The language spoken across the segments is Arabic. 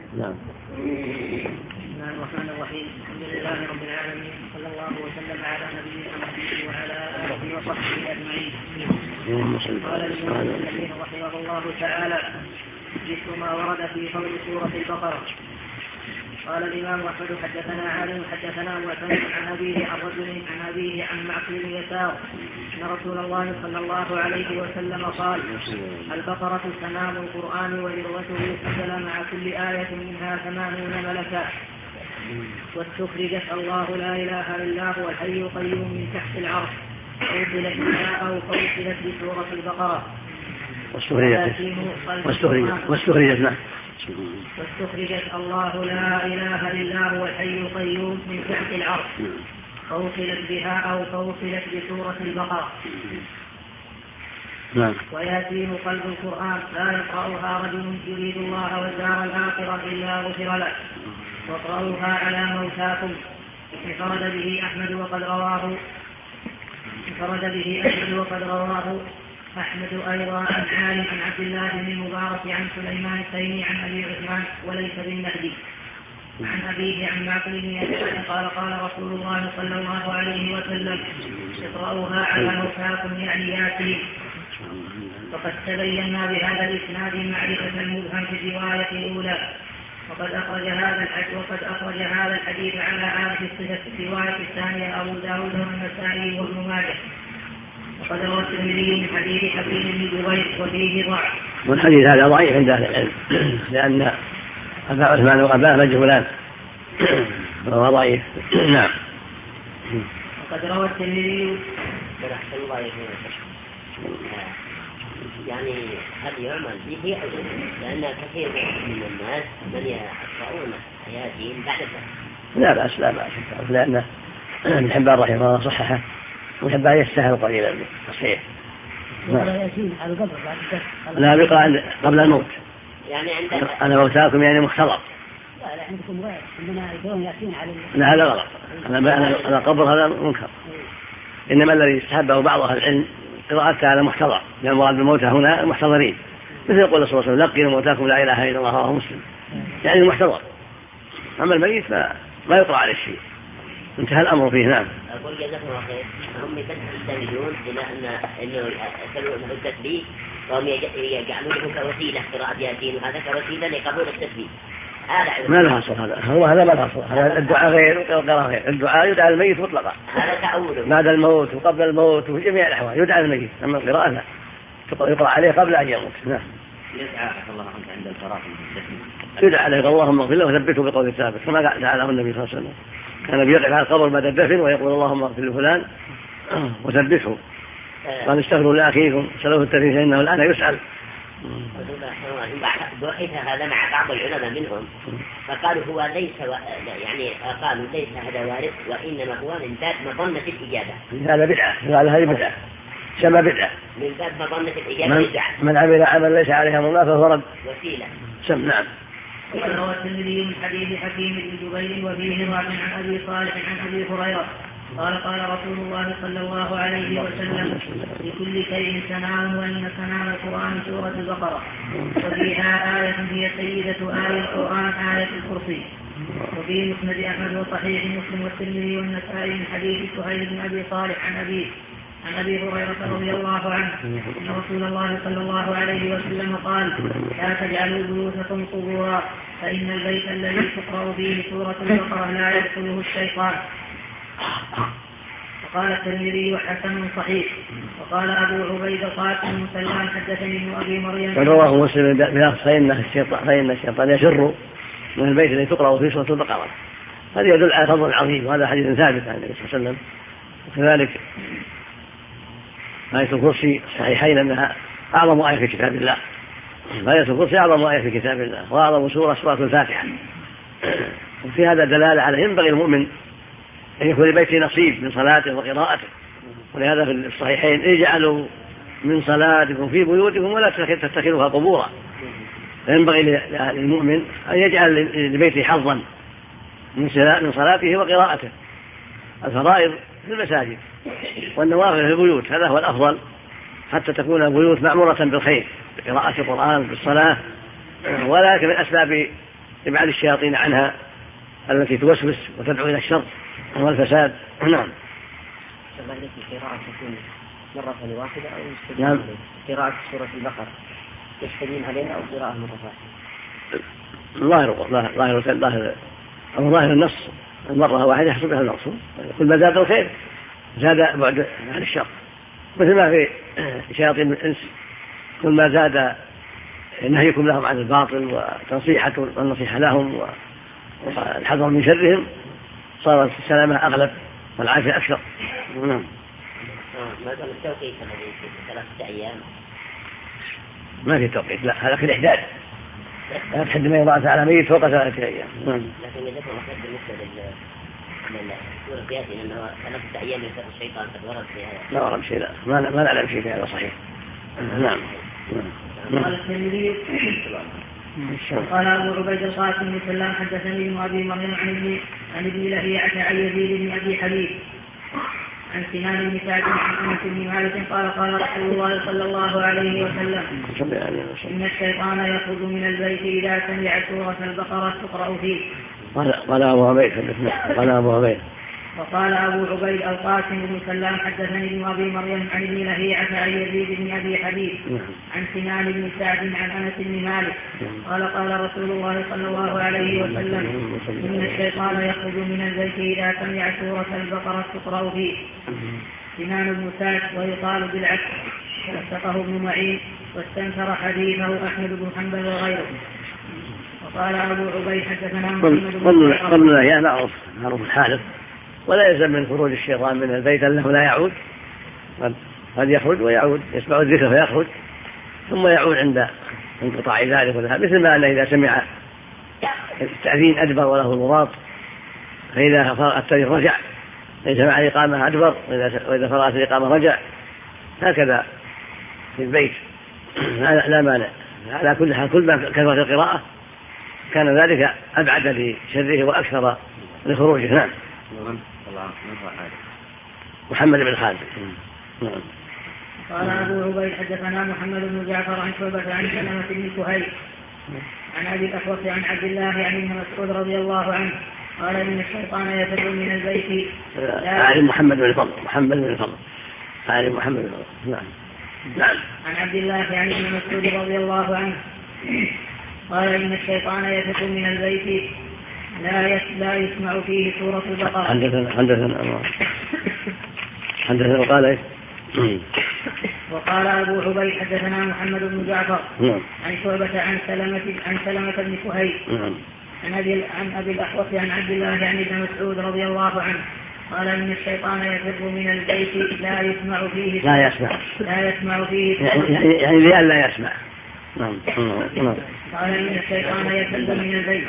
نعم. بسم الله الرحمن الرحيم. الحمد لله رب العالمين، صلى الله وسلم على نبينا محمد وعلى آله وصحبه أجمعين. قال الإمام ابن كثير رحمه الله تعالى: ذكر ما ورد في فضل سورة البقرة. قال الإمام أحمد: حدثنا عالم حدثنا معتمد عن أبيه عن رجل عن أبيه عن معقل يسار أن رسول الله صلى الله عليه وسلم قال: البقرة سنام القرآن وذروته نزل مع كل آية منها 80 ملكا، واستخرجت الله لا إله إلا هو الحي القيوم من تحت العرش، أوصلت بها أو فوصلت بسورة البقرة. واستخرجت الله لا إله إلا هو الحي القيوم من تحت العرش، فوصلت بها أو فوصلت بسورة البقرة. ويأتيه قلب القرآن لا يقرأها رجل يريد الله والدار الآخرة إلا غفر له، واقرأوها على موتاكم. انفرد به أحمد وقد رواه أحمد أيضا عن عالم عن عبد الله بن المبارك عن سليمان التيمي عن أبي عثمان وليس بالمهدي عن أبيه عن معقل بن يسار قال: قال رسول الله صلى الله عليه وسلم: اقرأوها على موتاكم يعني ياسين. وقد تبينا بهذا الإسناد معرفة المبهم في الرواية الأولى، وقد أخرج هذا الحديث على هذه الصفة في الرواية الثانية أبو داود والنسائي وابن ماجه. وقد روى الترمذي من حديث حكيم بن جبير وفيه ضعف. والحديث هذا ضعيف عند أهل العلم لأن أبا عثمان وأباه مجهولان وهو ضعيف. نعم. وقد روى الترمذي يعني هل يعمل به أو لأن كثير من الناس من يقرؤون آياتهم بعد ذلك. لا بأس لأن ابن حبان رحمه الله صححه، ابن حبان يستاهل قليلا بالتصحيح. لا بقى قبل الموت يعني أنا موتاكم يعني مختلط. لا عندكم غير عندنا يقولون يأتين على لا هذا غلط. أنا قبر هذا منكر. إنما الذي يستحبه بعض أهل العلم قراءتها على محتضر، لأن المراد بالموتى هنا المحتضرين، مثل يقول صلى الله عليه وسلم: لقنوا موتاكم لا إله إلا الله رواه مسلم، يعني المحتضر. أما الميت ما يقرأ عليه شيء، انتهى الأمر فيه. نعم. أقول جزاكم الله خير. هم يستندون إلى أنه التثبيت، وهم يجعلونه كوسيلة قراءة ياسين، وهذا كوسيلة لقبول التثبيت. ما له أصل هذا ما له أصل. هذا الدعاء غير والقراءة غير. الدعاء يدعى الميت مطلقا، هذا تأوله بعد الموت وقبل الموت وفي جميع الأحوال يدعى الميت. أما القراءة لا، يقرأ عليه قبل أن يموت. نعم. يدعى الله عنك عند الفراغ يدعى عليه: اللهم اغفر له وثبته بقول الثابت، كما دعاه النبي صلى الله عليه وسلم، كان بيقف على القبر بعد الدفن ويقول: اللهم اغفر لفلان وثبته. قال: استغفروا لأخيكم سلوه التثبيت فإنه الآن يسأل. بحث هذا مع بعض العلماء منهم، فقالوا هو ليس قالوا ليس هذا وارد، وإنما هو من باب مظنة الإجابة. هذا بدعة، هذه بدعة، شبه بدعة، من باب مظنة الإجابة بدعة. من عمل عمل ليس عليه أمر الله فهو رد وسيلة. نعم. وقد روى الترمذي من حديث حكيم بن جبير وفيه ضعف عن أبي صالح عن أبي هريرة قال: قال رسول الله صلى الله عليه وسلم: لكل شيء سنام، وإن سنام القرآن سورة البقرة، وفيها آية هي سيدة آية القرآن آية الكرسي. وفي مسند أحمد وصحيح مسلم والترمذي والنسائي من حديث سهيل بن أبي صالح عن أبي هريرة رضي الله عنه أن رسول الله صلى الله عليه وسلم قال: لا تجعلوا بيوتكم قبورا، فإن البيت الذي تقرأ فيه سورة البقرة لا يدخله الشيطان. وقال الترمذي: حسن صحيح. وقال أبو عبيد قاسم سلام حدثني ابن أبي مريم رواه مسلم بلفظ: فإن الشيطان يفر من البيت الذي تقرأ فيه سورة البقرة. هذا يدل على فضل عظيم، وهذا حديث ثابت عن النبي صلى الله عليه وسلم. وكذلك آية الكرسي الصحيحين أنها أعظم آية في كتاب الله. آية الكرسي أعظم آية في كتاب الله، وأعظم سورة الفاتحة. وفي هذا دلالة على ينبغي المؤمن أن يكون لبيته نصيب من صلاته وقراءته. ولهذا في الصحيحين: اجعلوا من صلاتكم في بيوتكم ولا تتخذوها قبورا. فينبغي للمؤمن أن يجعل لبيته حظا من صلاته وقراءته. الفرائض في المساجد والنوافل في البيوت، هذا هو الأفضل، حتى تكون البيوت معمورة بالخير، بقراءة القرآن، بالصلاة. ولكن من أسباب ابعاد الشياطين عنها التي توسوس وتدعو إلى الشر والفساد. نعم. قراءة تكون مرة واحدة أو نعم. قراءة سورة البقرة يستدين عليها أو قراءة مرة واحدة؟ ظاهر النص المرة واحدة يحصل بها النقص. كل ما زاد الخير زاد بعد عن الشر، مثل ما في شياطين الإنس كل ما زاد نهيكم لهم عن الباطل والنصيحة لهم والحذر من شرهم صارت السلامة أغلب والعافية أكثر. ما دام التوقيت الذي في 3 أيام ما في توقيت، لا هذا في الإحداد، لا تحد ما يضاعف على ميت فوق 3 أيام. لكن إذا كان بالنسبة للسورة ياسين أنه 3 أيام يسر الشيطان قد ورد في هذا. لا ورد شيء، لا ما نعلم شيء في هذا صحيح. نعم. قال الترمذي قال أبو عبيد القاسم بن سلام حدثني ابن أبي مريم عن ابن لهيعة عن يزيد بن أبي حبيب عن سنان بن سعد عن أنس بن مالك قال قال رسول الله صلى الله عليه وسلم إن الشيطان يخرج من البيت إذا سمع سورة البقرة تقرأ فيه. قال أبو عبيد وقال أبو عبيد القاسم بن سلام حدثني ابن أبي مريم عن ابن لهيعة عن يزيد بن أبي حبيب عن سنان بن سعد عن أنس بن مالك قال قال رسول الله صلى الله عليه وسلم إن الشيطان يخرج من البيت إذا سمع سورة البقرة تقرأ فيه. سنان بن سعد ويقال بالعكس، وثقه ابن معين واستنكر حديثه أحمد بن حنبل وغيره. وقال أبو عبيد حدثنا محمد بن قلنا معروف الحادث، ولا يلزم من خروج الشيطان من البيت أنه لا يعود، قد يخرج ويعود، يسمع الذكر فيخرج ثم يعود عند انقطاع ذلك وذهاب، مثل ما أنه إذا سمع التأذين أدبر وله الغراط، فإذا فرغ الطريق رجع، إذا سمع الإقامة أدبر وإذا فرغت الإقامة رجع، هكذا في البيت لا مانع. على كل حال كل ما كثرت القراءة كان ذلك أبعد لشره وأكثر لخروجه. نعم. محمد بن خالد. قال أبو عبيد حدثنا محمد بن جعفر عن شعبة عن سلمة بن كهيل عن أبي الأحوص عن عبد الله عن ابن مسعود رضي الله عنه قال إن الشيطان يفر من البيت. عن محمد بن فضل عن محمد بن فضل. نعم. عن عبد الله عن ابن مسعود رضي الله عنه قال إن الشيطان يفر من البيت لا يسمع فيه سورة البقرة. حدثنا وقال إيش؟ وقال أبو عبيد حدثنا محمد بن جعفر عن شعبة عن سلمة بن كهيل عن أبي الأحوص عن عبد الله عن ابن مسعود رضي الله عنه قال إن الشيطان يفر من البيت لا يسمع فيه يعني لأن لا يسمع. نعم. قال إن الشيطان يفر من البيت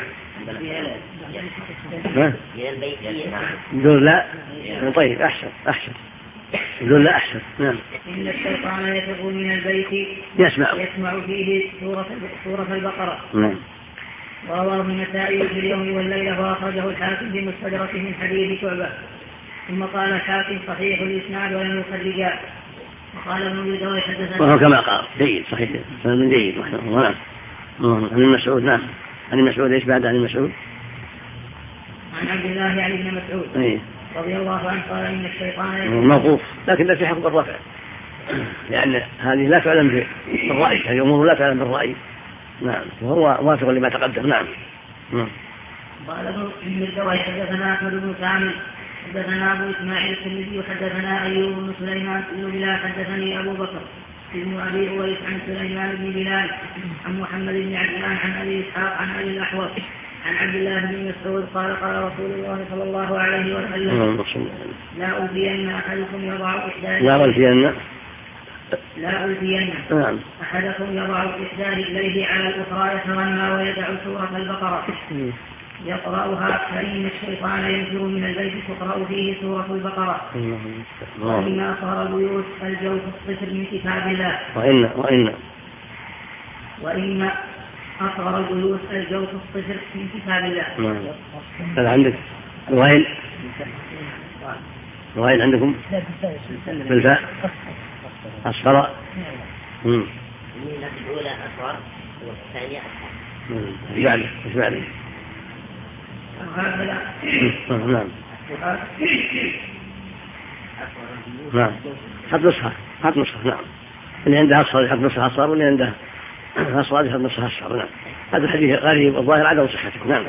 يقول لا. طيب أحسن يقول لا أحسن. نعم. إن الشيطان يفر من البيت يسمع فيه سورة البقرة. نعم. ورواه النسائي في اليوم والليلة وأخرجه الحاكم في مستدركه من حديث شعبة. ثم قال الحاكم صحيح الإسناد ولم يخرجا. وقال ابن أبي داود حدثنا وهو كما قال جيد صحيح من جيد. نعم. عن المسعود. نعم. عن المسعود ايش بعد عن المسعود؟ عن عبد الله عن ابن مسعود رضي الله عنه قال إن الشيطان موقوف، لكن في حكم الرفع، لأن هذه لا تعلم بالرأي، هذه أمور لا تعلم بالرأي. نعم. وهو موافق لما تقدم. نعم. قال ابن الدوي حدثنا أحمد بن كامل حدثنا أبو إسماعيل الترمذي حدثنا أيوب بن سليمان بن بلال حدثني أبو بكر ابن أبي أويس عن سليمان بن بلال عن محمد بن عجلان عن أبي إسحاق عن أبي الأحوص عن عبد الله بن مسعود قال قال رسول الله صلى الله عليه وسلم لا ألفين أحدكم يضع أحدكم يضع إحدى رجليه على الأخرى يتغنى ويدع سورة البقرة يقرأها فإن الشيطان ينفر من البيت تقرأ فيه سورة البقرة. وإن أصغر البيوت الجوف الصفر من كتاب الله. وإن أصغر البيوت الجوف الصفر من كتاب الله. هذا عندك وين عندكم بالفاء أصغر. الأولى أصغر والثانية أصغر. إيش بعده؟ نعم نعم حط نسخة نعم، اللي عنده أصفر يحط نسخة أصفر، واللي عنده أصفر يحط نسخة أصفر. نعم هذا الحديث غريب الظاهر عدم صحته. نعم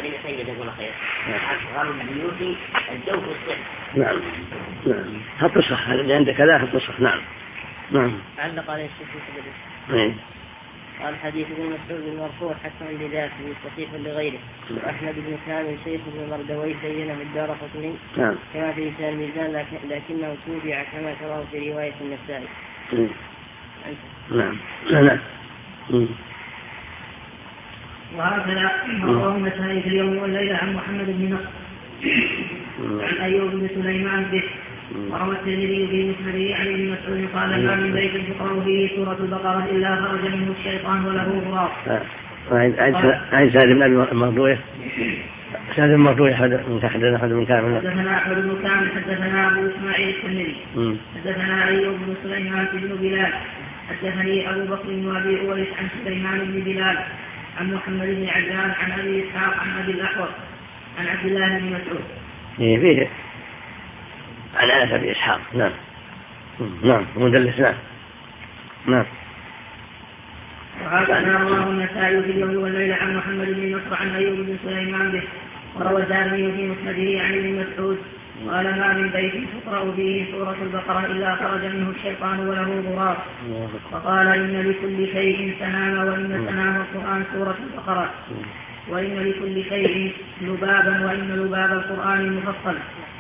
نعم نعم حط نسخة، اللي عنده كذا حط نسخة. نعم نعم علق عليه الشيخ قال حديث ابن مسعود المرفوع حسن لذاته وصحيح لغيره. وأحمد بن كامل شيخ بن مردويه بينه الدارقطني كما في لسان الميزان لكنه توبع كما تراه في رواية النسائي. نعم نعم وهكذا رواه النسائي في اليوم والليلة عن محمد بن نصر عن أيوب بن سليمان به. وروى الترمذي في مسنده عن ابن مسعود قال ما من بيت تقرأ فيه سورة البقرة إلا خرج منه الشيطان وله غراب. عن سعد بن أبي مردويه. سعد بن مردويه حدثنا أحمد بن كامل. حدثنا أحمد بن كامل حدثنا أبو إسماعيل الترمذي حدثنا أيوب بن سليمان بن بلال حدثني أبو بكر بن أبي أويس عن سليمان بن بلال عن محمد بن عجلان عن أبي إسحاق عن أبي الأحوص عن عبد الله بن مسعود. فيه عن أنس بن إسحاق. نعم نعم مدلس. نعم نعم وهكذا رواه النسائي في اليوم والليلة عن محمد بن نصر عن أيوب بن سليمان به. وروى الدارمي في مسنده عن ابن مسعود قال ما من بيت تقرأ فيه سورة البقرة إلا خرج منه الشيطان وله غراب. وقال إن لكل شيء سنام وإن سنام القرآن سورة البقرة وإن لكل شيء لبابا وإن لباب القرآن مفصل.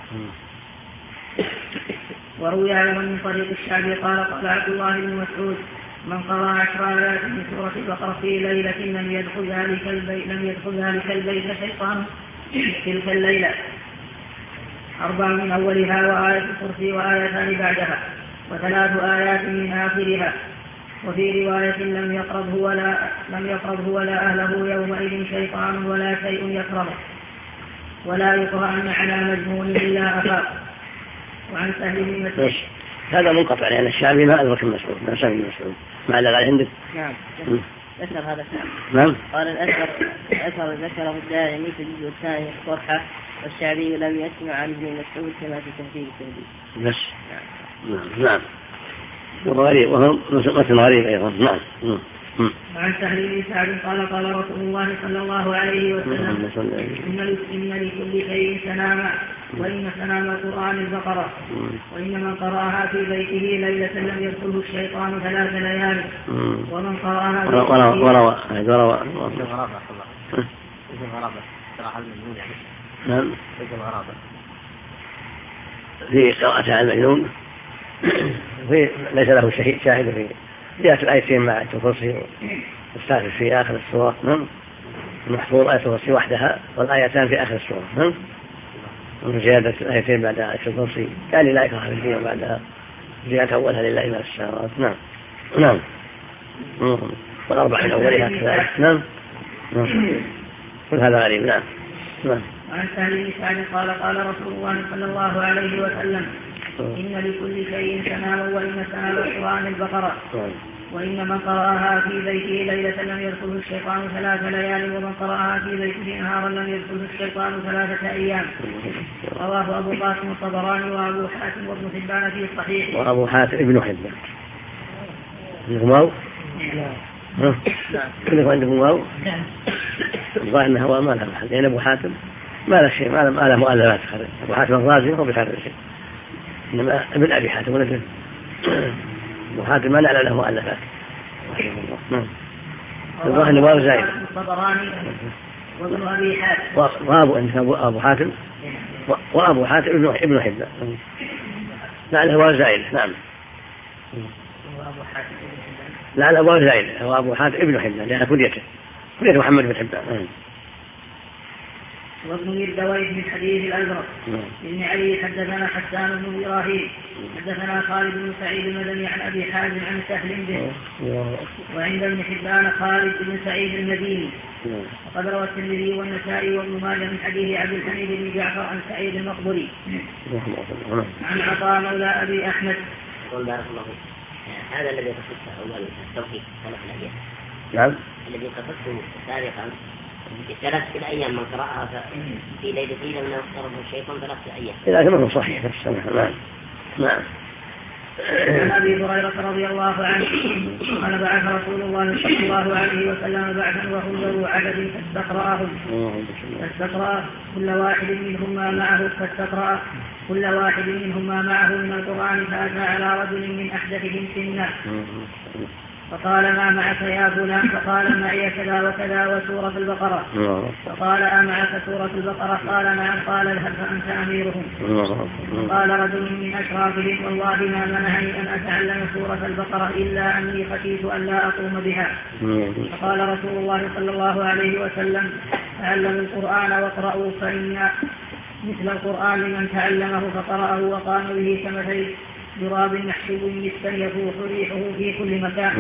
وروي أيضا من طريق الشعبي قال عبد الله بن مسعود من قرأ 10 آيات من سورة البقرة في ليلة لم يدخل ذلك البيت شيطان تلك الليلة 4 من أولها وآية الكرسي وآيتان بعدها و3 آيات من آخرها. وفي رواية لم يقربه ولا أهله يومئذ شيطان ولا شيء يقربه ولا يقرأن على مجنون إلا أفاق. وعن سهل بن مسعود هذا منقطع لأن الشعبي ما أدرك المسعود ما سهل بن مسعود ما علق عليه عندك. نعم ذكر هذا نعم قال الأثر ذكره الدارمي في الجزء الثاني الصفحة والشعبي لم يسمع عن ابن مسعود كما في تهذيب التهذيب. بس نعم وغريب وهم مثل غريب أيضا. نعم وعن سهل بن سعد قال رسول الله صلى الله عليه وسلم إن لكل شيء سناما وإن سنام القرآن البقرة وإن من قرأها في بيته ليلة لم يدخله الشيطان 3 ليال ومن قرأها في قراءة على المجنون ليس له شاهد في جاءت الآيتين مع الكرسي والثالث في آخر السورة. المحفوظ آية الكرسي وحدها والآيتان في آخر السورة وزيادة الآيتين بعد آية الكرسي كان لا يكره في الدين بعدها زيادة أولها لله ما في السماوات. نعم والأربع من أولها كذلك. نعم كل هذا غريب. نعم وعن سهل بن سعد قال رسول الله صلى الله عليه وسلم إن لكل شيء سناما وإن سنام القرآن البقرة وإن من قرأها في بيته ليلة لم يدخله الشيطان 3 ليال ومن قرأها في بيته نهارا لم يدخله الشيطان 3 أيام. رواه أبو قاسم الطبراني وأبو حاتم وابن حبان في الصحيح. وأبو حاتم ابن حبان واو كله عندكم واو الظاهر أنه هو ما له محل لأن أبو حاتم ما له شيء ما له مؤلفات. أبو حاتم الرازي هو بخير شيء إنما ابن أبي حاتم ولكن أبو حاتم ما نعلم له مؤلفات. الظاهر أنه واو زائد وابن أبي حاتم أبو حاتم وأبو حاتم ابن حبان لعله واو زائد. نعم لعله واو زائد هو أبو حاتم ابن حبان لأن كنيته محمد بن حبان. وابن مردويه من حديث الأزرق بن علي حدثنا حسان بن إبراهيم حدثنا خالد بن سعيد المدني عن أبي حازم عن سهل به. وعند ابن حبان خالد بن سعيد المديني. وقد روى الترمذي والنسائي وابن ماجه من حديث عبد الحميد بن جعفر عن سعيد المقبري عن عطاء مولى أبي أحمد. هذا الذي قصدته أول التوحيد. نعم نعم الذي قصدته سابقا ثلاثة أيام من قرأها في ليلة من اقترب الشيطان 3 أيام. إذا كان صحيح نعم. نعم. عن أبي هريرة رضي الله عنه قال بعث رسول الله صلى الله عليه وسلم بعثا وهم ذو عدد فاستقرأهم كل واحد منهم ما معه من القرآن فأتى على رجل من أحدثهم سنا فقال ما معك يا فلان؟ فقال معي كذا وكذا وسورة البقرة. فقال أمعك سورة البقرة؟ قال نعم. قال اذهب فأنت أميرهم. قال رجل من أشرافهم والله ما منعني أن أتعلم سورة البقرة إلا أني خشيت أن لا أقوم بها. فقال رسول الله صلى الله عليه وسلم تعلموا القرآن واقرأوا فإن مثل القرآن لمن تعلمه فقرأه وقام به كمثل ضراب محسوب جسا يفوح ريحه في كل مكان.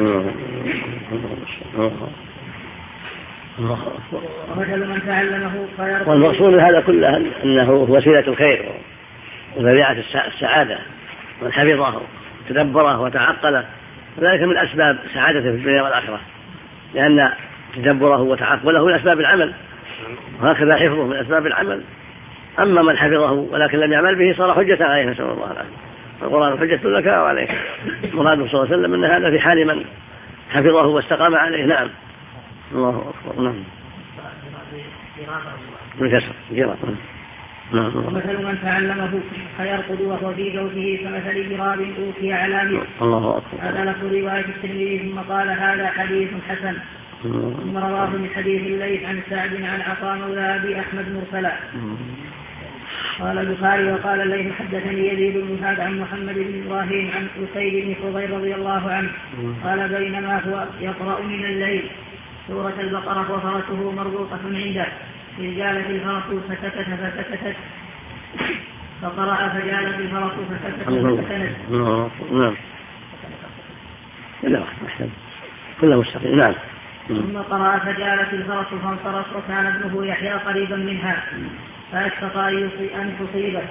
ومثل من تعلمه فيرقى. والمقصود هذا كله أنه وسيلة الخير وذريعة السعادة، من حفظه تدبره وتعقله ذلك من أسباب سعادته في الدنيا والآخرة، لأن تدبره وتعقله من أسباب العمل، وهكذا حفظه من أسباب العمل. أما من حفظه ولكن لم يعمل به صار حجة عليه، نسأل الله العافية. القرآن حجة لك وعليك. مراد صلى الله عليه وسلم أن هذا في حال من حفظه واستقام عليه. نعم. الله أكبر. نعم. ومثل من تعلمه فيرقد وهو في زوجه كمثل جراب أوتي على مثل. الله أكبر. هذا لفظ رواية الترمذي ثم قال هذا حديث حسن. ثم رواه من حديث الليث عن سعد عن عطاء مولى أبي أحمد مرسلا. قال البخاري وقال الليث حدثني يزيد بن سعد عن محمد بن إبراهيم عن أسيد بن حضير رضي الله عنه قال بينما هو يقرأ من الليل سورة البقرة وفرسه مربوطة عنده إذ جالت الفرس فسكتت فقرأ فجالت الفرس فسكتت. نعم. كله مستقيم. نعم. ثم قرأ فجالت الفرس فانصرف وكان ابنه يحيى قريبا منها فأشفق أن تصيبه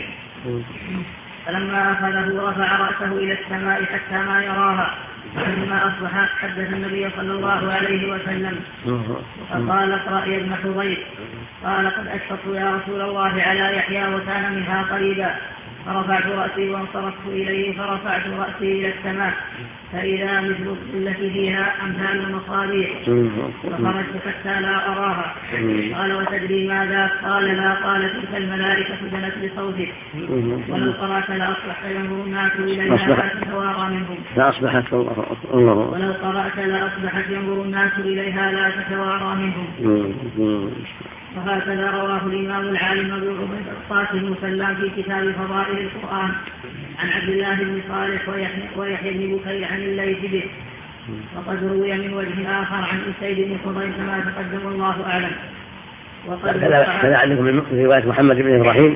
فلما أخذه رفع رأسه إلى السماء حتى ما يراها. فلما أصبح حدث النبي صلى الله عليه وسلم فقال اقرأ يا ابن حضير. قال قد أشفقت يا رسول الله على يحيى وكان منها قريبا. فرفعت رأسي وانصرفت إليه فرفعت رأسي إلى السماء فإذا مثل التي فيها أمثال المصابيح فخرجت حتى لا أراها. قال وتدري ماذا؟ قال لا. قال تلك الملائكة جنت بصوتك ولو قرأت لأصبحت ينظر الناس إليها لا تتوارى منهم. ولو قرأت لأصبحت ينظر الناس إليها لا تتوارى منهم. وهكذا رواه الإمام العالم أبو عبيد القاسم مسلم في كتاب فضائل القرآن عن عبد الله بن صالح ويحيى بن بكير عن الليث به. وقد روي من وجه آخر عن أسيد بن حضير كما تقدم الله أعلم. كذا عندكم من رواية محمد بن إبراهيم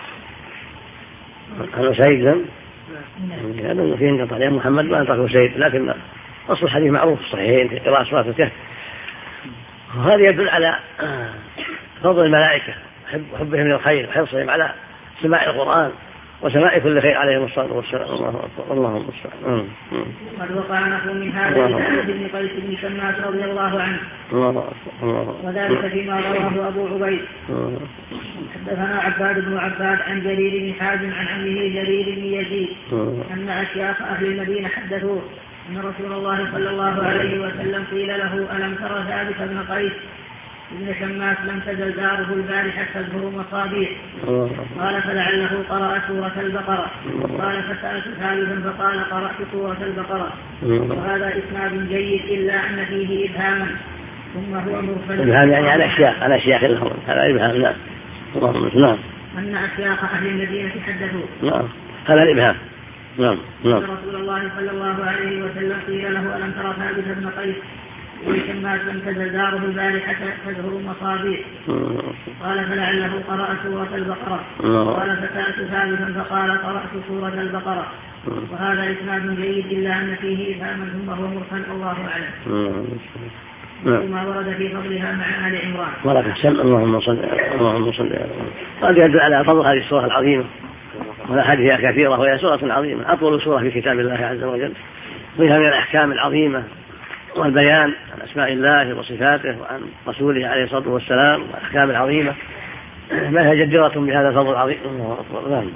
عن أسيد هذا فيه انقطاع يا محمد ما انطق أسيد، لكن أصل الحديث معروف صحيحين في قراءة سورة الكهف. وهذا يدل على فضل الملائكة حبهم للخير وحرصهم على سماع القرآن وسماع كل خير عليهم الصلاة والسلام. اللهم المستعان. قد وقع نحو من هذا لسعد بن قيس بن شماس رضي الله عنه وذلك فيما رواه أبو عبيد. حدثنا عباد بن عباد عن جرير بن حازم عن عمه جرير بن يزيد أن أشياخ أهل المدينة حدثوه أن رسول الله صلى الله عليه وسلم قيل له ألم ترى ثابت بن قيس ابن شماس لم تزل داره البارحة تظهر مصابيح؟ قال فلعله قرأ سورة البقرة. قال فسألت ثالثا فقال قرأت سورة البقرة. وهذا إسناد جيد إلا أن فيه إبهاما ثم هو مرسل. إبهام يعني على أشياخ لهم هذا إبهام. نعم. نعم. أن أشياخ أهل المدينة حدثوا. نعم. هذا الإبهام. نعم. رسول الله صلى الله عليه وسلم قيل له ألم ترى ثابت بن قيس ابن شماس لم تزل داره البارحة تزهر مصابيح؟ قال فلعله قرأ سورة البقرة. قال فسألت ثابتا فقال قرأت سورة البقرة. وهذا إسناد جيد إلا أن فيه إبهاما ثم هو مرسل الله أعلم. وما ورد في فضلها مع آل عمران. بارك الله. اللهم صل هذا يدل على فضل هذه السورة العظيمة والأحاديث كثيرة وهي سورة عظيمة أطول سورة في كتاب الله عز وجل، فيها من الأحكام العظيمة والبيان عن أسماء الله وصفاته وعن رسوله عليه الصلاة والسلام والأحكام العظيمة، ما هي جديرة بهذا الفضل العظيم. الله أكبر. نعم.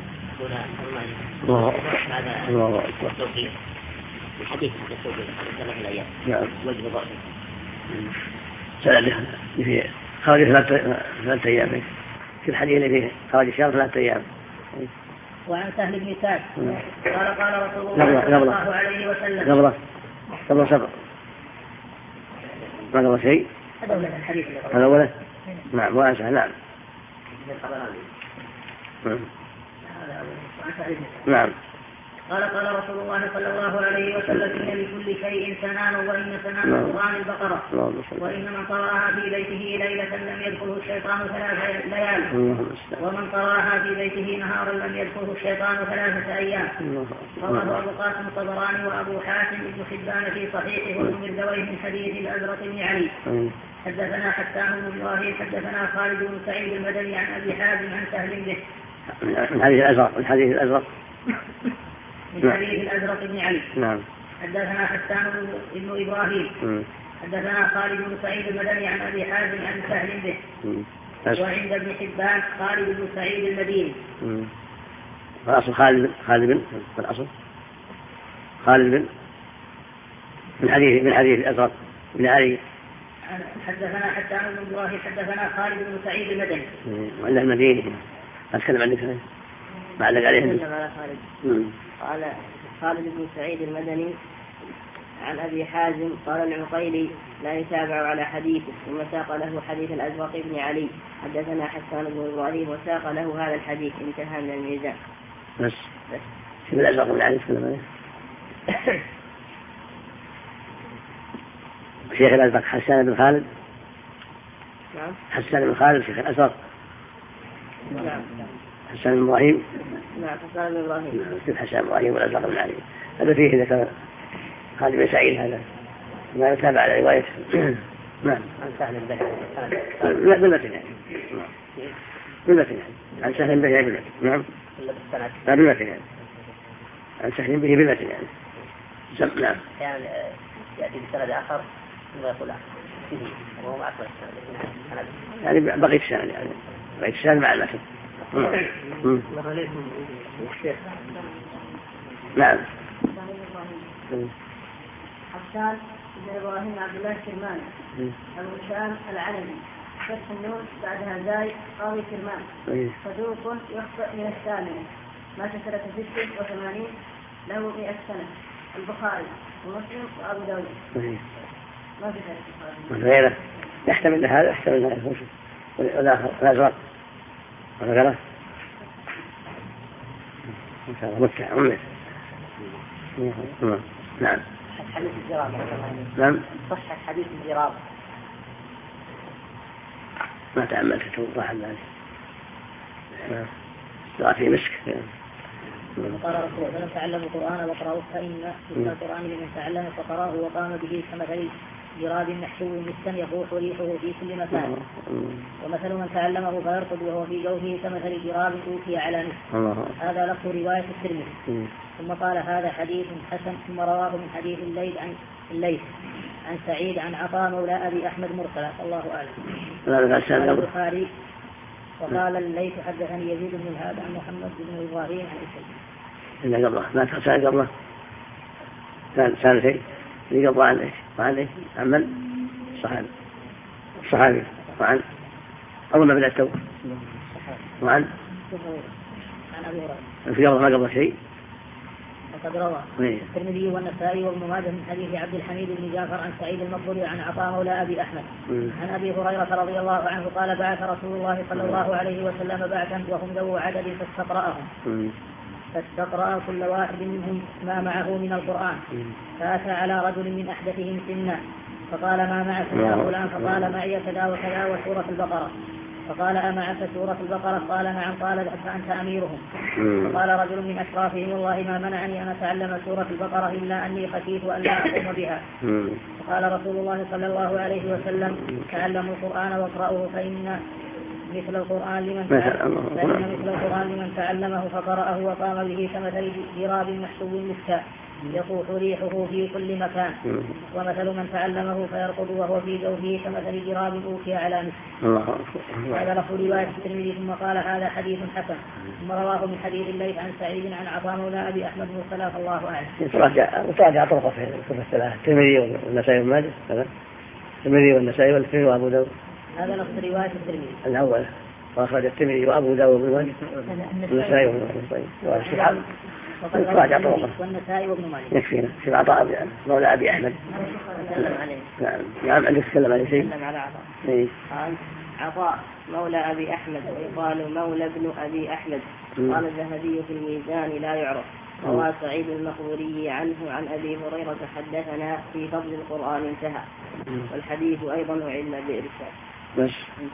الله أكبر. الحديث التوبة ثلاث الأيام. نعم. وجه ضعف. سأل في خارج 3 أيام. في الحديث اللي فيه خارج الشهر 3 أيام. وعن سهل بن سعد قال رسول الله صلى الله عليه وسلم قبل صبر ما قبل شيء. هذا أوله. نعم. وأنسى. نعم. نعم. قال رسول الله صلى الله عليه وسلم إن لكل شيء سنان وإن سنان القرآن البقرة وإن من قرأها في بيته ليلة لم يدخله الشيطان 3 ليال ومن قرأها في بيته نهارا لم يدخله الشيطان 3 أيام. رواه أبو قاسم الطبراني وأبو حاتم بن حبان في صحيحه وابن مردويه من حديث الأزرق بن علي. حدثنا حسان بن إبراهيم حدثنا خالد بن سعيد المدني عن أبي حازم عن سهل به من حديث الأزرق من حديث الأزرق بن علي. نعم. حدثنا حسان بن إبراهيم حدثنا خالد بن سعيد المدني عن أبي حازم عن سهل به وعند ابن حبان خالد بن سعيد المديني. فالأصل خالد بن الأصل خالد بن من حديث الأزرق بن علي. حدثنا حسان بن إبراهيم حدثنا خالد بن سعيد المدني وعند المديني. أتكلم عن ذلك ما علق عليه. قال خالد بن سعيد المدني عن أبي حازم قال العقيلي لا يتابع على حديثه ثم ساق له حديث الأزرق بن علي. حدثنا حسان بن إبراهيم وساق له هذا الحديث. انتهى من الميزان. بس شوف الأزرق بن علي تكلم عليه. شيخ الأزرق حسان بن خالد. نعم. حسان بن خالد شيخ الأزرق. نعم. حسان بن إبراهيم. نعم. حسان بن إبراهيم. حسان بن إبراهيم والأزرق بن علي. هذا فيه ذكر خالد بن سعيد هذا ما يتابع على روايته. نعم. عن سهل به بالمتن يعني. بالمتن يعني. عن سهل به بالمتن. نعم. لا بالمتن يعني. عن سهل به بالمتن يعني. نعم. يعني يأتي بسند آخر ثم يقول وهو مع يعني بقيت السنة يعني بقيت السنة مع المتن. نعم. حسان بن إبراهيم عبد الله الكرماني أبو هشام العلمي فتح النون بعدها زاي قاضي كرمان صدوق يخطئ من الثامنة مات سنة 86 له 100 سنة. البخاري ومسلم وأبو داود. ما في غيره يحتمل هذا يحتمل هذا والآخر الأزرق وغيره إن شاء الله متع. نعم. حديث الجراب. نعم. صح حديث الجراب. ما تأملت توضح ذلك. لا في مسك. قال رسول الله من تعلم القرآن وقرأه فإن مثل القرآن لمن تعلم فقرأه وقام به كمثل جراد محشو مسكا يفوح ريحه في كل مكان. ومثل من تعلمه فيرقد وهو في جوفه كمثل جراد أوتي على نصف. هذا لفظ رواية الترمذي. ثم قال هذا حديث حسن. ثم رواه من حديث الليث عن سعيد عن عطاء مولى أبي أحمد مرسلا. الله أعلم. قال البخاري وقال الليث حدثني يزيد بن الهاد عن محمد بن إبراهيم عن إسحاق. إلا قبله ما تسأل قبله سأل شيء اللي قبله عن إيش وعن إيش عن من الصحابي وعن أول ما بدأ التوبة وعن أبي هريرة في قبله ما قبله شيء. وقد روى الترمذي والنسائي وابن ماجه من حديث عبد الحميد بن جعفر عن سعيد المقبري عن عطاء مولى أبي أحمد عن أبي هريرة رضي الله عنه قال بعث رسول الله صلى الله عليه وسلم بعثا وهم ذو عدد فاستقرأ كل واحد منهم ما معه من القرآن. فأتى على رجل من أحدثهم سنا فقال ما معك يا فلان؟ فقال معي كذا وكذا وسورة البقرة. فقال أمعك سورة البقرة؟ قال نعم. قال فأنت أميرهم. فقال رجل من أشرافهم والله ما منعني أن أتعلم سورة البقرة إلا أني خشيت أن لا أقوم بها. فقال رسول الله صلى الله عليه وسلم تعلموا القرآن واقرأوه فإن مثل القرآن لمن تعلمه فقرأه وقام به كمثل جراب محسوب مسكا يفوح ريحه في كل مكان. ومثل من تعلمه فيرقد وهو في جوفه كمثل جراب أوكي على مثل. هذا لفظ رواية الترمذي. ثم قال هذا حديث حسن. ثم رواه من حديث الليث عن سعيد عن عطاء مولى أبي أحمد بن الخلاف. الله أعلم. تراجع طرقه في الكتب الثلاثة الترمذي والنسائي وابن ماجه. الترمذي والنسائي والترمذي وأبو داود. هذا لفظ رواية الترمذي الأول وأخرج الترمذي وأبو داود وابن ماجه والنسائي وابن ماجه. راجع طرقه والنسائي وابن ماجه. يكفينا في عطاء مولى أبي أحمد. نعم عندك تكلم عليه شيء. قال عطاء مولى أبي أحمد ويقال مولى ابن أبي أحمد. قال الذهبي في الميزان لا يعرف. روى سعيد المقبوري عنه عن أبي هريرة حدثنا في فضل القرآن انتهى. والحديث أيضا أعلم بإرسال. بس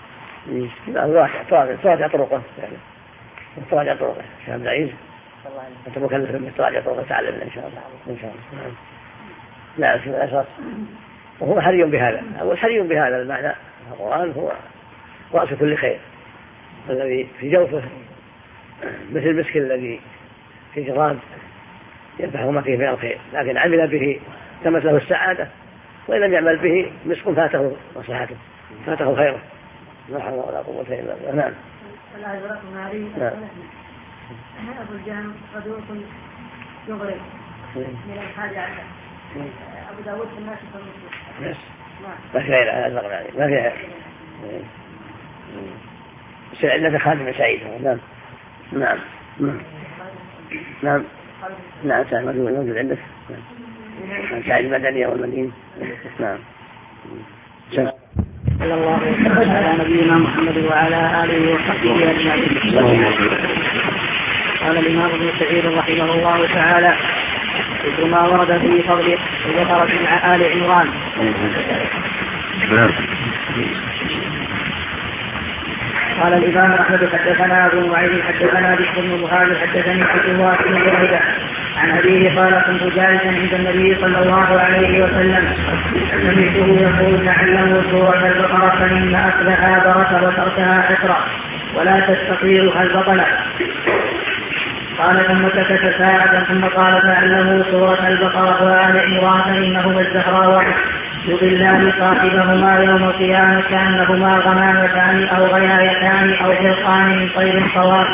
تراجع طرقه تراجع طرقه شيخ عبد العزيز. أنت مكلف بتراجع طرقه تعلم إن شاء الله. إن شاء الله. لا في الأساس وهو حري بهذا. أول حري بهذا المعنى. القرآن هو رأس كل خير. الذي في جوفه مثل المسك الذي في جراد ينفعه ما فيه من الخير، لكن عمل به تمت له السعادة، وإن لم يعمل به مسك فاته مصلحته فاته خيره. لا حول ولا قوة إلا بالله. نعم. أبو الجهم صدوق يغرب من الحاجة عنه. أبو داود في الناس والمسلم. ما في غير هذا المغنى، ما في غير. سعيد خادم سعيد. نعم. نعم. نعم. نعم. سعيد موجود عندك. سعيد المدنية والمدينة. نعم. صلى الله وسلم على نبينا محمد وعلى آله وصحبه أجمعين. قال الإمام ابن سعيد رحمه الله تعالى ذكر ما ورد في فضل ذكر في آل عمران. قال الإمام أحمد حدثنا أبو نعيم حدثنا بشر بن مهاجر حدثني عبد الله بن بريدة عن أبيه قال كنت جالسا عند النبي صلى الله عليه وسلم سمعته يقول تعلموا سورة البقرة فإن أخذها بركة وتركها حسرة ولا تستطيعها البطلة. قال ثم سكت ساعة ثم قال تعلموا سورة البقرة وآل عمران فإنهما الزهراوان يضلان صاحبهما يوم القيامة كأنهما غمامتان أو غيايتان أو فرقان من طير صواب.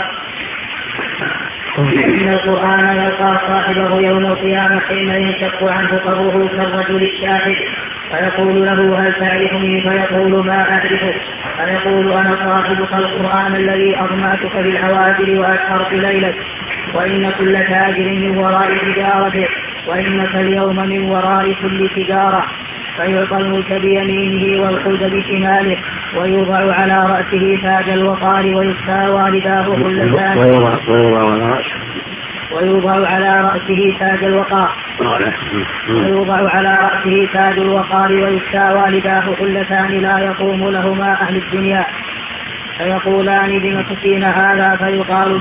إن القرآن يلقى صاحبه يوم القيامة حين ينشق عنه قبره كالرجل الشاهد فيقول له هل تعرفني فيقول ما أعرفه فيقول أنا صاحبك القرآن الذي أظمأتك بالعوادل وأسهرت ليلك وإن كل تاجر من وراء تجارته وإنك اليوم من وراء كل تجارة. فيعطى الملك بيمينه والخلد بشماله ويوضع على رأسه تاج الوقار ويكسى والداه خلتان ويوضع على رأسه تاج الوقار ويكسى والداه خلتان لا يقوم لهما أهل الدنيا فيقولان بما تكين هذا فيقال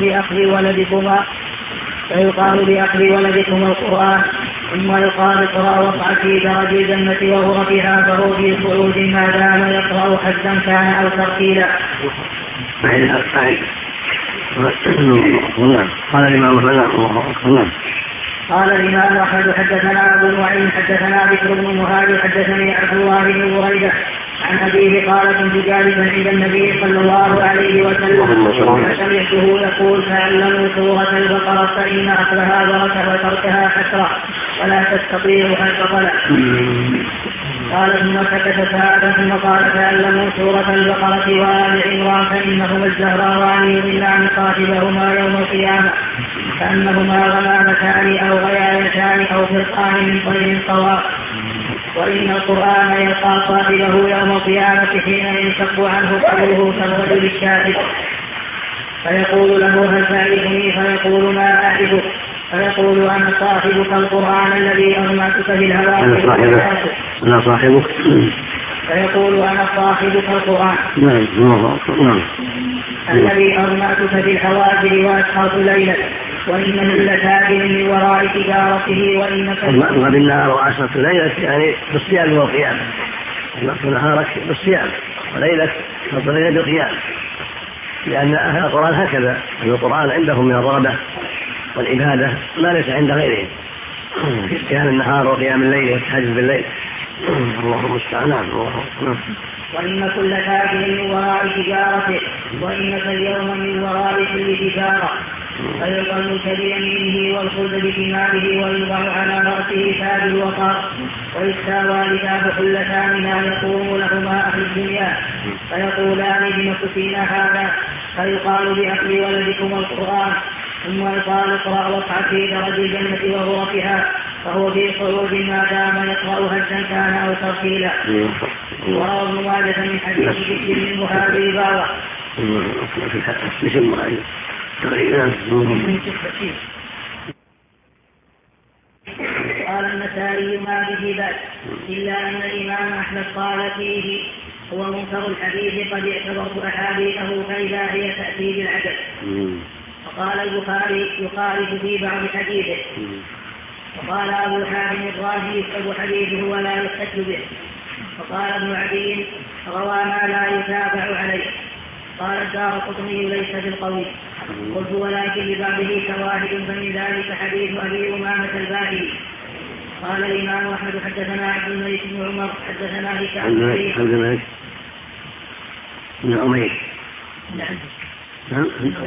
بأخذ ولدكم القرآن ثم يقال اقرأ وقع في درج الجنة وغرفها فهو في صعود ما دام يقرأ حدا كان أو ترتيلا. قال الإمام أحمد حدثنا أبو نعيم حدثنا بشر بن مهاجر حدثني عبد الله بن بريدة عن أبيه قال كنت جالسا عند النبي صلى الله عليه وسلم فسمعته يقول تعلموا سورة البقرة فإن أخذها بركة وتركها حسرة ولا تستطيعها البطلة. قال ثم سكت ساعة ثم قال تعلموا سورة البقرة وآل عمران فإنهما الزهراوان يضلان صاحبهما يوم القيامة كأنهما غمامتان أو غيايتان أو فرقان من طير صواب. وإن القرآن يلقى صاحبه يوم القيامة حين ينشق عنه قبره كالرجل الشاهد فيقول له هل تعرفني فيقول ما أعرفك فيقول أنا صاحبك القرآن الذي أظمأتك بالهواء فيقول أنا صاحبك القرآن الذي أظمأتك بالحوادر وأسهرت ليلك وإن كل تاجر من وراء تجارته وإنك بالنهار وعشرة ليلة يعني بالصيام والقيام نصف نهارك بالصيام وليلك نصف ليلة بالقيام لأن أهل القرآن هكذا أن القرآن عندهم من الرغبة والعبادة ما ليس عند غيرهم في صيام النهار وقيام الليل والتهجد بالليل. اللهم المستعان. وإن كل تاجر من وراء تجارته، وإنك اليوم من وراء كل تجارة. فيلقى المبتدئ بيمينه والخلد بشماله ويوضع على رأسه تاج الوقار، ويستاوى لتاه حلتان لا يقوم لهما أهل الدنيا، فيقولان بمكسينا هذا، فيقال بأكل ولدكم القرآن، ثم يقال اقرأ واصعد في درج الجنة وغرفها، فهو في خروج ما دام يقرأ هزا كان أو ترتيلا. وروى ابن ماجه من حديث بشر من هذه البارة. قال النسائي ما به بأس، إلا أن الإمام أحمد قال فيه هو منكر الحديث قد اعتبرت أحاديثه فإذا هي تأتي بالعدد. وقال البخاري يخالف في بعض حديثه. وقال أبو حاتم الرازي يكتب حديثه ولا يحتج به. وقال ابن عدي روى ما لا يتابع عليه. قال الدارقطني ليس بالقوي. قلت ولكن لبعضه شواهد، فمن ذلك حديث أبي أمامة الباهلي. قال الإمام أحمد حدثنا عبد الملك بن عمر حدثنا هشام بن عمير. نعم.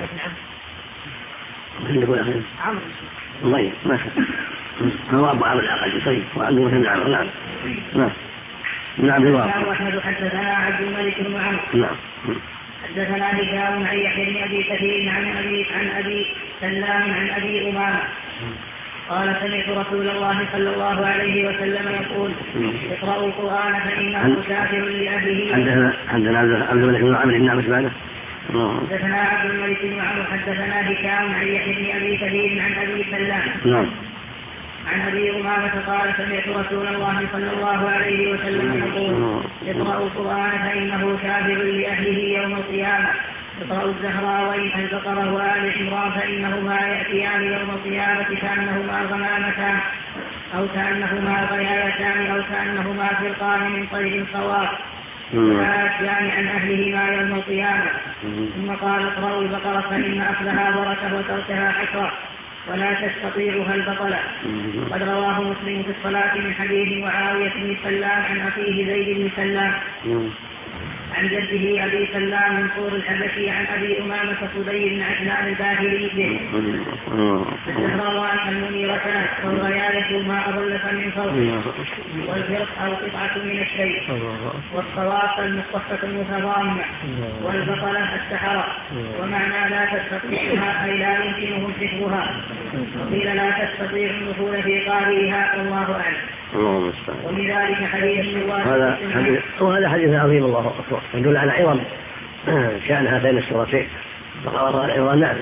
طيب ما هو أبو عبد العقل. طيب وعنده مثل عمر. نعم. نعم. الإمام أحمد حدثنا عبد الملك بن عمر. نعم. حدثنا هشام عن يحيى بن أبي كثير عن أبي سلام عن أبي أمامة قال سمعت رسول الله صلى الله عليه وسلم يقول اقرأوا القرآن فإنه شافع لأهله. عندنا عبد الملك بن عمر. نعم. حدثنا عبد الملك بن عمر حدثنا هشام عن يحيى بن أبي كثير عن أبي سلام عن أبي أمامة قال سمعت رسول الله صلى الله عليه وسلم يقول اقرأوا القرآن فإنه شافع لأهله يوم القيامة. اقرأوا الزهراوين البقرة وآل عمران فإنهما يأتيان يوم القيامة كأنهما غمامتان أو كأنهما غيايتان أو كأنهما فرقان من طير صواب يأتيان عن أهلهما يوم القيامة. ثم قال اقرأوا البقرة فإن أصلها بركة وتركها حسرة ولا تستطيعها البطلة. قد رواه مسلم في الصلاة من حديث معاوية بن سلام عن أخيه زيد بن سلام عن جده أبي سلام من طور الحبشي عن أبي أمامة صدي بن عجلان الباهلي به. الزهراوان المنيرتان والغياية ما أضلك من فوق والفرق أو قطعة من الشيء والصواف المخففة المتضامة والبطلة السحرة. ومعنى لا تستطيعها أي لا يمكنهم حفظها. وقيل لا تستطيع الدخول في قارئها والله أعلم. ومن ذلك حديث هذا حديث عظيم الله أكبر يدل على عظم شأن هاتين السورتين. فقال العظام. نعم.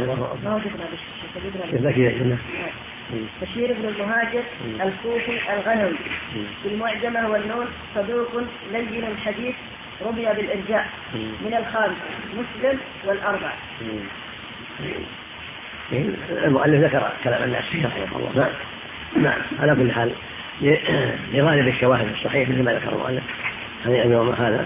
بشير بن المهاجر الكوفي الغنوي بالمعجمة والنون صدوق لين الحديث رمي بالإرجاء من الخامس مسلم والأربع. المؤلف ذكر كلام الناس فيه رحمه الله. نعم. على كل حال لغالب الشواهد الصحيح مثل ما ذكر المؤلف هذا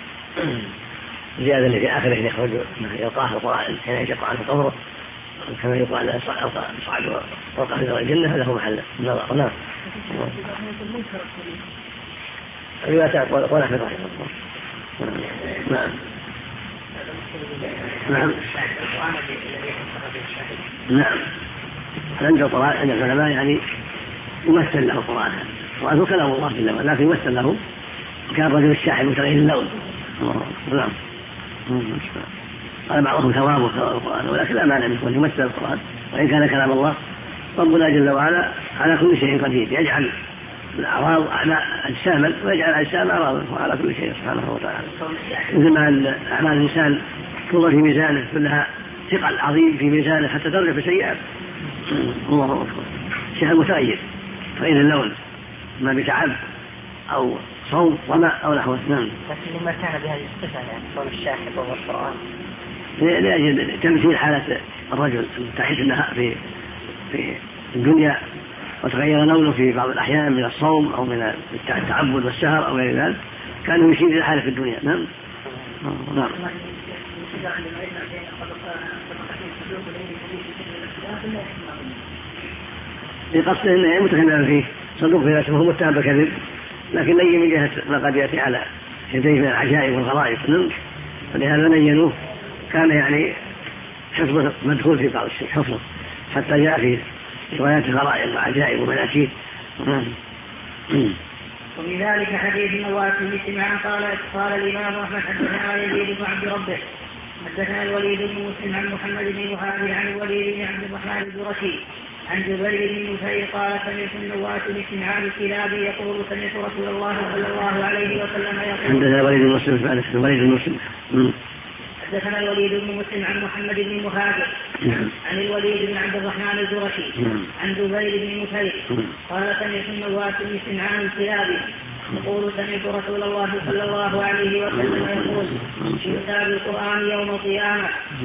زيادة في آخره يخرج يلقاه القرآن حين يقرأ في قبره كما يقال صعد وقع في الجنة. هذا هو محل النظر. نعم. روايات ونحن رحمه الله. نعم. نعم. عند العلماء يعني يمثل له القرآن وهذا كلام الله جل وعلا لكن يمثل له كان الرجل الشاحب متغير اللون. نعم. قال بعضهم ثوابه القرآن ولكن لا مانع من يمثل القرآن وإن كان كلام الله. ربنا جل وعلا على كل شيء قدير يجعل الأعراض أجساما ويجعل أجسام أعراضا وعلى كل شيء سبحانه وتعالى. مثل ما أعمال الإنسان توضع في ميزانه كلها ثقل عظيم في ميزانه حتى ترجع في سيئات. الله أكبر. شيء متغير فإن اللون ما بتعب أو صوت وماء أو نحوه. نعم. لكن ما كان بهذه الصفة يعني صوت الشاحب والقرآن لأجل تمثيل حالة الرجل تعيش النهار في الدنيا وتغير لونه في بعض الأحيان من الصوم أو من التعبد والسهر أو غير ذلك كان يشير إلى حالة في الدنيا. نعم. نعم. لقصد أنه متكلم فيه صدوق في نفسه متهم بالكذب، لكن لين من جهة ما قد يأتي على يديه من العجائب والغرائب، ولهذا نينوه. كان يعني حفظه مدخول في بعض الشيء حفظه، حتى جاء في روايات غرائب وعجائب ومناكير. ومن ذلك حديث النواس بن سمعان قال الإمام أحمد حدثنا يزيد بن عبد ربه حدثنا الوليد بن مسلم عن محمد بن وهاب عن الوليد بن عبد الرحمن الجرشي عن جبير بن نفير قال سمعت النواس بن سمعان الكلابي يقول سمعت رسول الله صلى الله عليه وسلم يقول. حدثنا الوليد بن مسلم حدثنا الوليد بن مسلم عن محمد بن مهاجر عن الوليد بن عبد الرحمن الجرشي عن جبير بن نفير قال سمعت النواس بن سمعان الكلابي يقول سمعت رسول الله صلى الله عليه وسلم يقول يؤتى بالقرآن يوم القيامة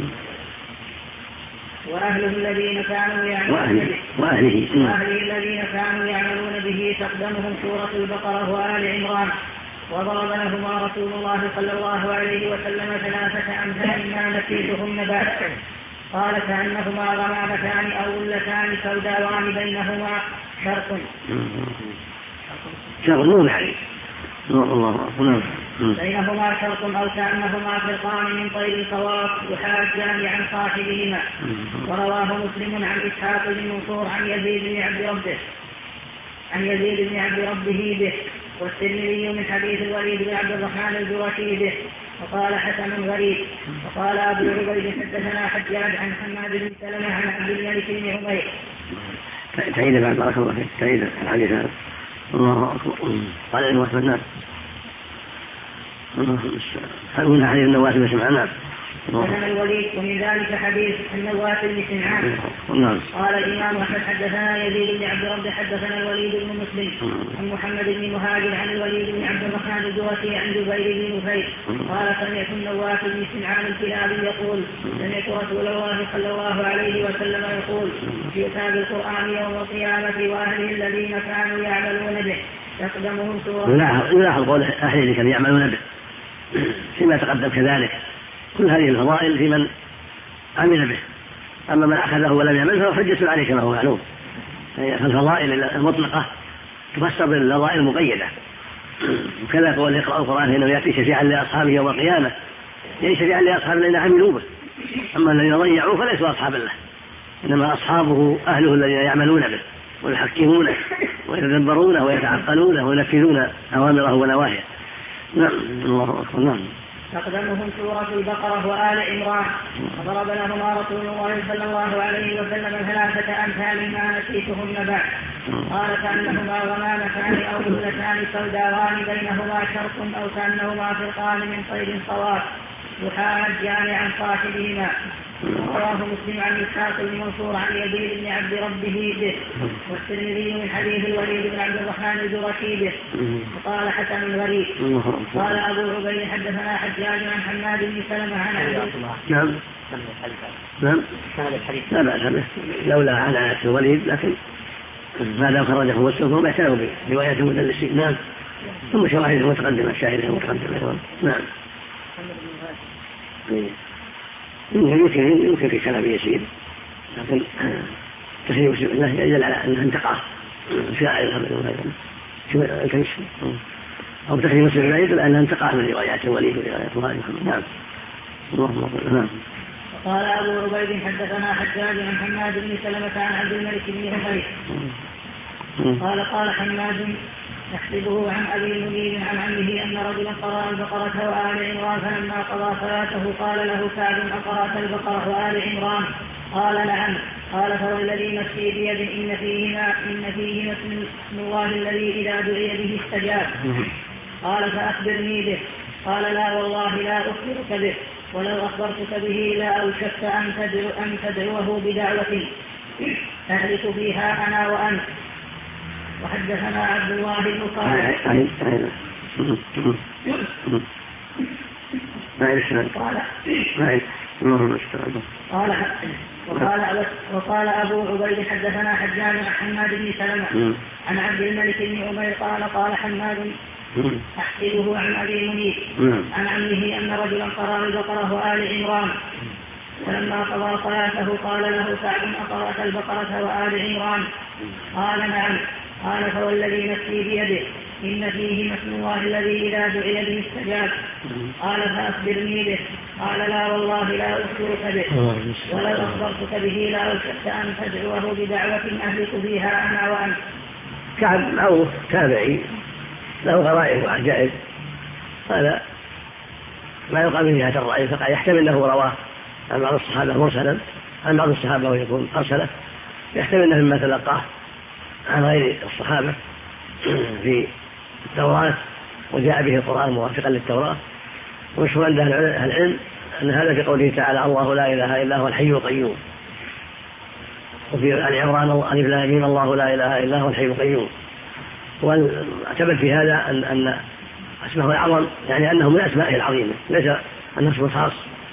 وأهله الذين كانوا يعملون به تقدمهم سورة البقرة وآل عمران وضرب لهما رسول الله صلى الله عليه وسلم 3 أمثال ما نسيتهن بعد قال كأنهما غمامتان أو غلتان سوداوان بينهما شرق بينهما شرق أو كأنهما فرقان من طير صواف يحاجان عن صاحبهما. ورواه مسلم عن إسحاق بن منصور عن يزيد بن عبد ربه به، والترمذي من حديث الوليد بن عبد الرحمن الجرشي به وقال حسن غريب. وقال أبو عبيد حدثنا حجاج عن حماد بن سلمة عن عبد الملك بن عمير. تعيد بعد بارك الله فيك. تعيد الحديث هذا. الله أكبر. قال النواس بن نافع. هل هنا حديث النواس بن سمعان؟ حدثنا الوليد. ومن ذلك حديث النواس بن سمعان. قال الإمام أحمد حدثنا يزيد بن عبد ربه حدثنا الوليد بن مسلم عن محمد بن مهاجر عن الوليد بن عبد الرحمن الجرشي عن جبير بن نفير قال سمعت النواس بن سمعان الكلابي يقول سمعت رسول الله صلى الله عليه وسلم يقول يؤتى بالقرآن يوم القيامة وأهله الذين كانوا يعملون به تقدمهم سورة. يلاحظ قول أهله الذين كانوا يعملون به فيما تقدم كذلك. كل هذه الفضائل في من عمل به، أما من أخذه ولم يعمل فهو حجة عليه كما هو معلوم. فالفضائل المطلقة تفسر بالفضائل المقيدة. وكذا قول يقرأ القرآن إنه يأتي شفيعا لأصحابه يوم القيامة، يعني شفيعا لأصحاب الذين عملوا به. أما الذين ضيعوه فليسوا أصحاب الله، إنما أصحابه أهله الذين يعملون به ويحكمونه ويتدبرونه ويتعقلونه وينفذون أوامره ونواهيه. نعم. الله أكبر. نعم. تقدمهم سورة البقرة وآل عمران وضرب لهما رسول الله صلى الله عليه وسلم 3 أمثال ما نسيتهن بعد قال كأنهما غمامتان أو غلتان سوداوان بينهما شرق أو كأنهما فرقان من طير صواف يحاجان عن صاحبهما. رواه مسلم عن إسحاق بن منصور عن يزيد بن عبد ربه به، والترمذي من حديث الوليد بن عبد الرحمن الجرشي به وقال حسن غريب. قال أبو عبيد حدثنا حجاج عن حماد بن سلمة عن نعم لا بأس به لولا على الوليد، لكن ما دام خرجه مسلم فهم اعتنوا برواية المدلسين. نعم. ثم شواهد متقدمة شاهدة متقدمة. نعم. يمكن في كلام يسير، لكن تخيل الله يدل على أنها انتقى شائعة أو تخيل مسلم لا يدل أنها انتقى من روايات الوليد وروايات الله محمد. نعم. اللهم صل. نعم. قال أبو عبيد حدثنا حجاج عن حماد بن سلمة عن عبد الملك بن عمير قال حماد يحسبه عن أبي منيب عن عمه أن رجلا قرأ البقرة وآل عمران فلما قضى صلاته قال له كعب أقرأت البقرة وآل عمران؟ قال نعم. قال فوالذي نفسي بيده إن فيهما اسم الله الذي إذا دعي به استجاب. قال فأخبرني به. قال لا والله لا أخبرك به، ولو أخبرتك به لا أوشكت أن تدعوه بدعوة أهلك فيها أنا وأنت. وحدثنا عبد الله بن صالح وقال أبو عبيد حدثنا حجاج عن حماد بن سلمة عن عبد الملك بن عمير قال حماد أحسبه عن أبي منيب عن عمه أن رجلا قرأ البقرة وآل عمران فلما قضى صلاته قال له سعد أقرأت البقرة وآل عمران؟ قال نعم. قال فوالذي نفسي بيده إن فيه اسم الله الذي إذا دعي به استجاب. قال فأخبرني به. قال لا والله لا أخبرك به، ولو أخبرتك به لا أشك أن تدعوه بدعوة أهلك فيها أنا وأنت. كعب أو تابعي له غرائب وعجائب، هذا ما يقع من جهة الرأي، فقد يحتمل له رواه عن بعض الصحابة مرسلا، عن بعض الصحابة ويكون أرسله، يحتمل أنه مما تلقاه عن غير الصحابة في التوراة وجاء به القرآن موافقا للتوراة. ومشهور عند أهل العلم أن هذا في قوله تعالى الله لا إله إلا هو الحي القيوم، وفي آل عمران ألف لام ميم الله لا إله إلا هو الحي القيوم. واعتبر في هذا أن اسمه الأعظم يعني أنه من أسمائه العظيمة، ليس أنه اسم خاص،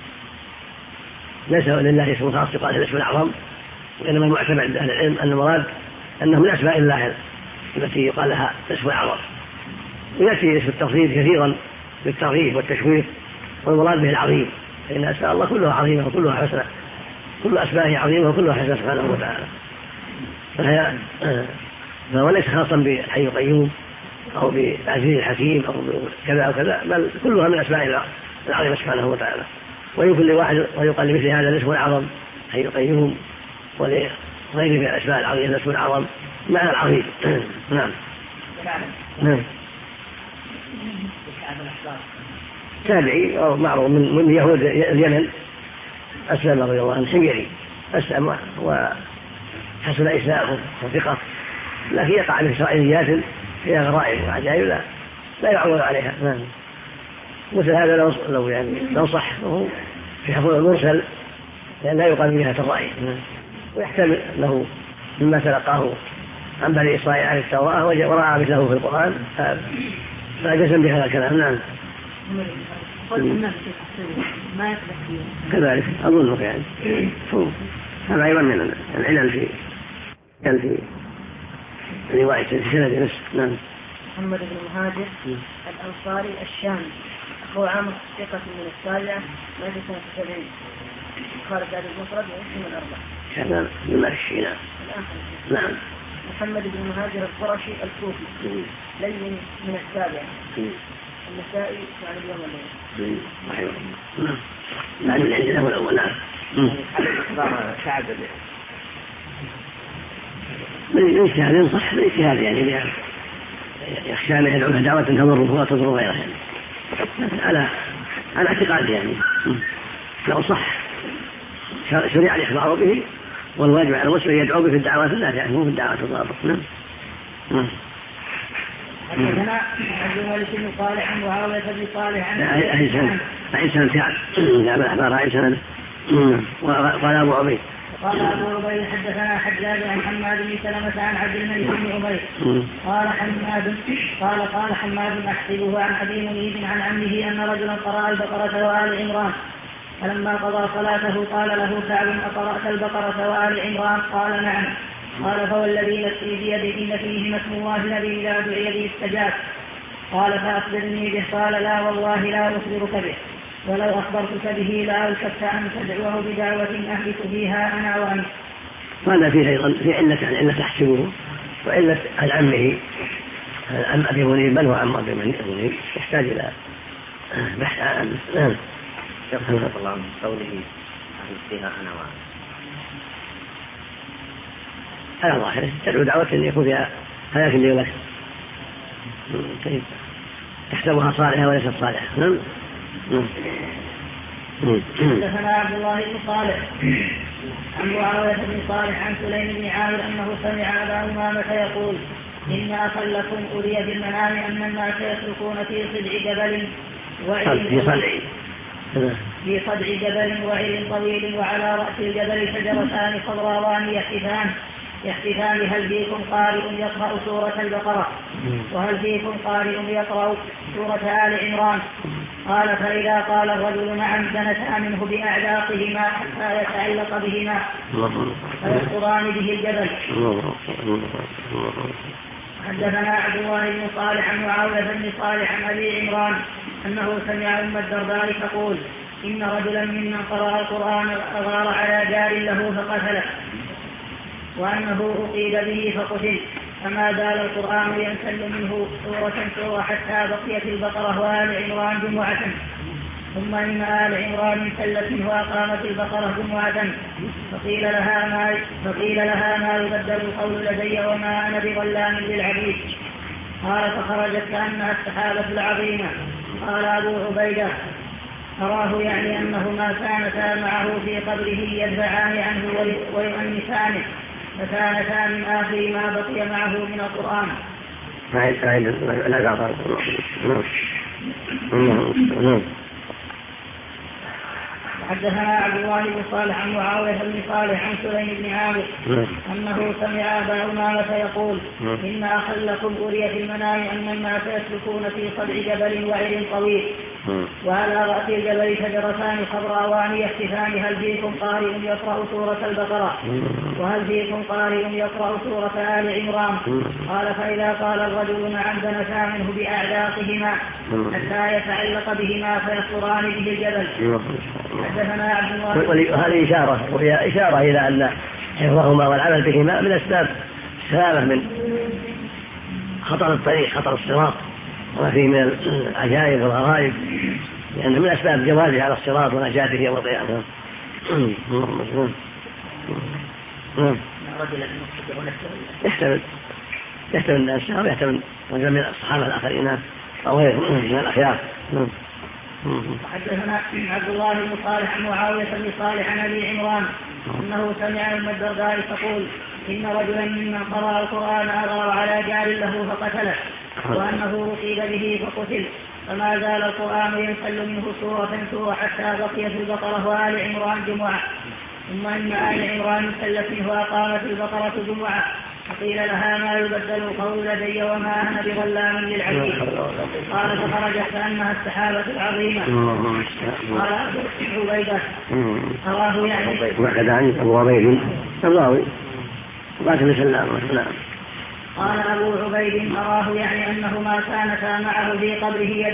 ليس لله اسم خاص يقال الاسم الأعظم، وإنما المعتمد عند أهل العلم أن المراد أنه من أسماء الله التي يقال لها اسم الأعظم. ويأتي اسم التفضيل كثيرا بالترغيب والتشويق، والمراد به العظيم، فإن أسماء الله كلها عظيمة وكلها حسنة، كل أسمائه عظيمة وكلها حسنة سبحانه وتعالى. فهو ليس خاصا بالحي القيوم أو بالعزيز الحكيم أو كذا أو كذا، بل كلها من أسماء العظيمة سبحانه وتعالى. ويمكن لواحد ويقال لمثل هذا الاسم الأعظم حي القيوم، ولغيره من الأسماء العظيمة الاسم الأعظم معنى العظيم. نعم. نعم. تابعي أو معروف من يهود اليمن، أسلم رضي الله عنه، حميري أسلم وحسن إسلامه وثقة، لكن يقع من إسرائيليات فيها غرائب وعجائب لا يعول عليها. مثل هذا لو صح في حفظ المرسل لأن لا يقال من جهة الرأي، ويحتمل له مما تلقاه عن بني إسرائيل عن التوراة ورأى مثله في القرآن فجزم بهذا الكلام. نعم. كذلك أظنك يعني هذا أيضا من العلل في رواية سند نفسه. نعم. محمد بن مهاجر الأنصاري الشامي، أخو عامر ثقة من السابعة، مات سنة 70، خارج هذا المفرد ومسلم الأربعة. كذا المرشي. نعم. محمد بن مهاجر القرشي الكوفي، لين من السابعة، النسائي يعني اليوم الليل. نعم. يعني من عندنا الأول. نعم. شعب من اجتهاد صح، من اجتهاد يعني يخشى أن يدعو دعوة تضره وتضر غيره يعني. على اعتقاد يعني لو صح شريع الإخبار به، والواجب على المسلم يدعو به في الدعوات النافعة مو في الدعوات الضارة. نعم. حدثنا عبد الملك بن صالح عن معاوية بن صالح عن أي سنة كعب جاب الأخبار أي سنة. وقال أبو عبيد حدثنا حجاج عن حماد بن سلمة عن عبد الملك بن عمير قال حماد أحسبه عن أبي منيب عن عمه أن رجلا قرأ البقرة وآل عمران، فلما قضى صلاته قال له سعد أقرأت البقرة وآل عمران؟ قال نعم. قال فوالذي نفسي بيده إن فيهما اسم الله الذي إذا دعي به استجاب. قال فأخبرني به. قال لا والله لا أخبرك به، ولو أخبرتك به لا أشك أن تدعوه بدعوة أهلك فيها أنا وأنت. هذا فيه أيضا في علة تحسبه وعلة عن عمه عن أبي منيب، من هو عم أبي منيب يحتاج إلى بحث عنه. نعم. يقول الله عن قوله أهلك فيها أنا وأنت على ظاهره تدعو دعوة أن يكون فيها حياة لي ولك، طيب تحسبها صالحة وليست صالحة. حدثنا عبد الله بن صالح عن معاوية بن صالح عن سليم بن عامر أنه سمع أبا أمامة يقول إن أخا لكم أري بالمنام أن الناس يسلكون في صدع جبل وعير طويل، وعلى رأس الجبل شجرتان خضراوان يحتفان هل فيكم قارئ يقرأ سورة البقرة وهل فيكم قارئ يقرأ سورة آل عمران؟ قال فإذا قال الرجل نعم دنتا منه بأعلاقهما حتى يتعلق بهما فيسقطان به الجبل. حدثنا عبد الله بن صالح عن معاوية بن صالح عن أبي عمران أنه سمع أم الدرداء تقول إن رجلا ممن قرأ القرآن أغار على جار له فقتله وأنه أقيد به فقتل فما زال القرآن ينسل منه سورة حتى بقيت البقرة وآل عمران جمعة ثم إن آل عمران انسلت منه وأقامت البقرة جمعة فقيل لها ما يبدل القول لدي وما أنا بظلام للعبيد قال فخرجت كأنها السحابة العظيمة. قال أبو عبيدة أراه يعني أنهما كانتا معه في قبره يدفعان عنه ويؤنسانه فكانتا من آخر ما بقي معه من القرآن. حدثنا عبد الله بن صالح عن معاوية بن صالح عن سليم بن عامر أنه سمع أبا أمامة يقول إن أخا لكم أري في المنام أن الناس يسلكون في صدع جبل وعر طويل وعلى رأس الجبل شجرتان خضراوان يختفان هل فيكم قارئ يقرأ سورة البقرة وهل فيكم قارئ يقرأ سورة آل عمران قال فإذا قال الرجل نعم دنسا منه بأعداقهما حتى يتعلق بهما فيصران به الجبل. حدثنا عبد الله وهذه إشارة إلى أن حفظهما والعمل بهما من أسباب السلامة من خطر الطريق خطر الصراط وما فيه من العجائب والغرائب لأن من أسباب جوازه على الصراط ونجاته يوم القيامة. يحتمل الناس ويحتمل رجل من الصحابة الآخرين أو غيرهم من الأخيار. حدثنا عبد الله بن صالح عن معاوية بن صالح عن أبي عمران أنه سمع أم الدرداء تقول إن رجلا ممن قرأ القرآن أغار على جار له فقتله وأنه أصيب به فقتل فما زال القرآن ينسل منه سورة حتى بقيت البقرة وآل عمران جمعة ثم إن آل عمران انسلت منه وأقامت البقرة جمعة فقيل لها ما يبدل القول لدي وما أنا بظلام للعبيد قال فخرجت كأنها السحابة العظيمة. قال أبو عبيدة أراه يعني وكذا عن أبو عبيد الراوي قاتل سلامة. قال أبو عبيد أراه يعني أنهما كانتا معه في قبره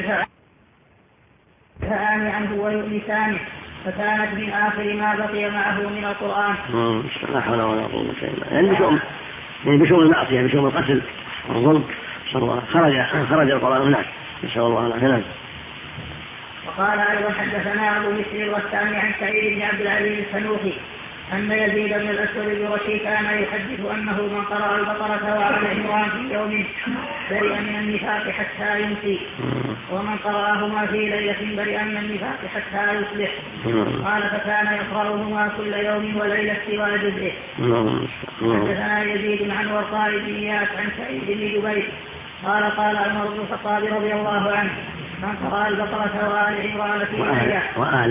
يدفعان عنه ويؤنسانه فكانت من آخر ما بقي معه من القرآن. لا حول ولا قوة إلا بالله. يعني بشؤم المعصية بشؤم القتل والظلم خرج القرآن هناك نسأل الله العافية. وقال أيضا حدثنا أبو مسلم الغساني عن سعيد بن عبد العزيز السنوخي أن يزيد بن الأسود الجرشي كان يحدث أنه من قرأ البقرة وآل عمران في يوم برئ من النفاق حتى يمسي ومن قرأهما في ليلة برئ من النفاق حتى يصبح قال فكان يقرأهما كل يوم وليلة سوى جزئه. حدثنا يزيد عن ورقاء بن إياس عن سعيد بن جبير قال قال عمر بن الخطاب رضي الله عنه من قرأ البقرة وآل عمران في ليلة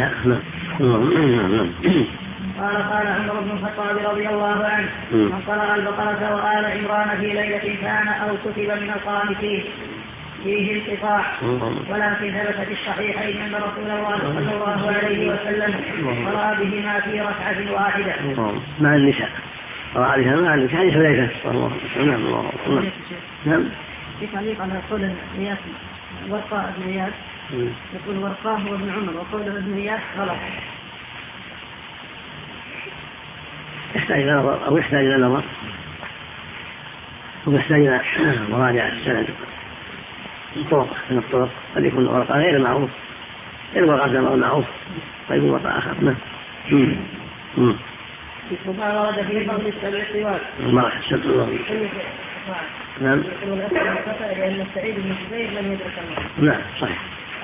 قال عمر بن الخطاب رضي الله عنه من قرأ البقرة وآل عمران في ليلة كان أو كتب من القانتين فيه انقطاع ولكن ثبت في الصحيحين أن رسول الله صلى الله عليه وسلم قرأ بهما في ركعة واحدة مع النساء قرأ بهما مع النساء ليس نعم. في تعليق على قول إياس ورقاء بن إياس يقول ورقاه هو ابن عمر وقوله ابن إياس غلط. يحتاج إلى نظر أو يحتاج إلى نظر ويحتاج إلى مراجعة السند الطرق من الطرق قد يكون ورقة غير معروف غير ورقة معروف طيب ورقة آخر. ما ورد في فضل السبع سواد ما حسبت الله. نعم لأن سعيد بن جبير لم يدرك الله. نعم صحيح.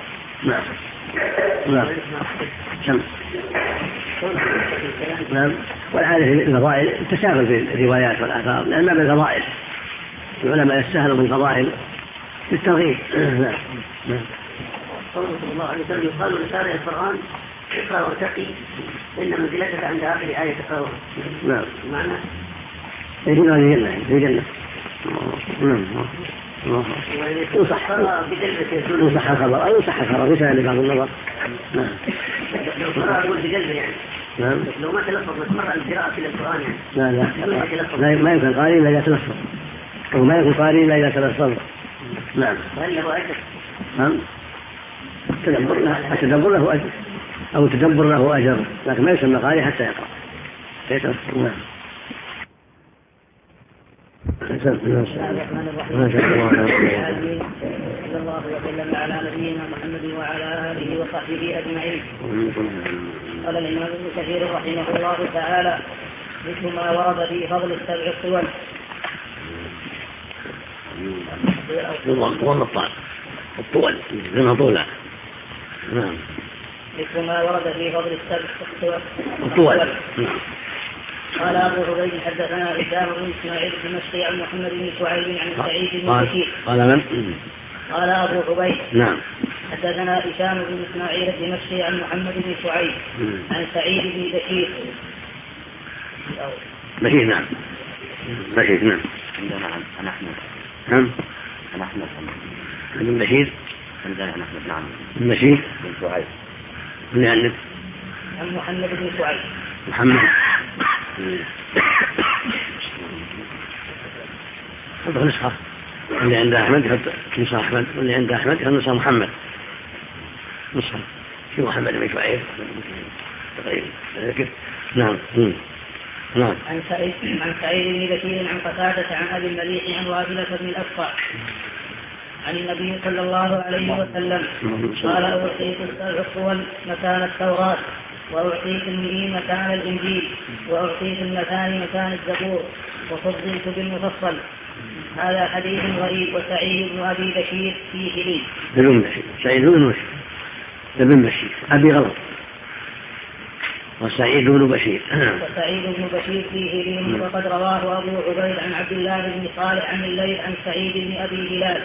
نعم نعم. والعادة في الفضائل تساهل في الروايات والآثار لأن ما بالفضائل العلماء يستاهلوا من الفضائل بالترغيب. نعم. قوله صلى الله عليه وسلم يقال لقارئ القرآن اقرأ وارتقي إن منزلتك عند آخر آية تقرأها. نعم. معنى يكون هذه الجنة في الجنة. يصح الخبر أو يصح الخبر يسأل لبعض النظر. نعم. لو قرأ أقول بقلبه يعني. نعم. لو ما تلفظ مرة القراءة في القرآن يعني. لا ما يمكن قارئ إلا إذا تلفظ أو ما يكون قارئ إلا إذا تلفظ. نعم. وهل له أجر؟ نعم. التدبر له أجر أو تدبر له أجر، لكن ما يسمى قارئ حتى يقرأ. بسم الله الرحمن الرحيم. صلى الله وسلم على نبينا محمد وعلى آله وصحبه أجمعين. قال الإمام ابن كثير رحمه الله تعالى: مثل ما ورد في فضل السبع الطول. الطول لما طولها. نعم. مثل ما ورد في فضل السبع الطول. قال أبو عبيد حدثنا هشام بن إسماعيل الدمشقي عن محمد بن سعيد عن سعيد بن بشير. قال من؟ قال أبو عبيد نعم حدثنا هشام بن إسماعيل الدمشقي عن محمد بن سعيد عن سعيد بن بشير. بشير نعم. بشير نعم. عندنا عن أحمد. نعم. عن أحمد. بن بشير. عندنا عن أحمد. نعم. بن بشير. بن سعيد. اللي عندك؟ عن محمد بن سعيد. محمد. حط نسخة اللي عند أحمد يحط نسخة أحمد، واللي عند أحمد يحط نسخة محمد. نسخة في محمد بن شعيب تقريبا. نعم. نعم. عن سعيد بن بشير عن قتادة عن أبي المليح عن واثلة بن الأسقع عن النبي صلى الله عليه وسلم قال: أعطيت السبع الطول مكان التوراة، وأعطيت المئين مكان الإنجيل، وأعطيت المثاني مكان الزبور، وفضلت بالمفصل. هذا حديث غريب. وسعيد بن أبي بشير فيه لي. بن بشير. سعيد بن بشير أبي غلط. وسعيد بن بشير. وسعيد بن بشير فيه لي. وقد رواه أبو عبيد عن عبد الله بن صالح عن الليث عن سعيد بن أبي هلال.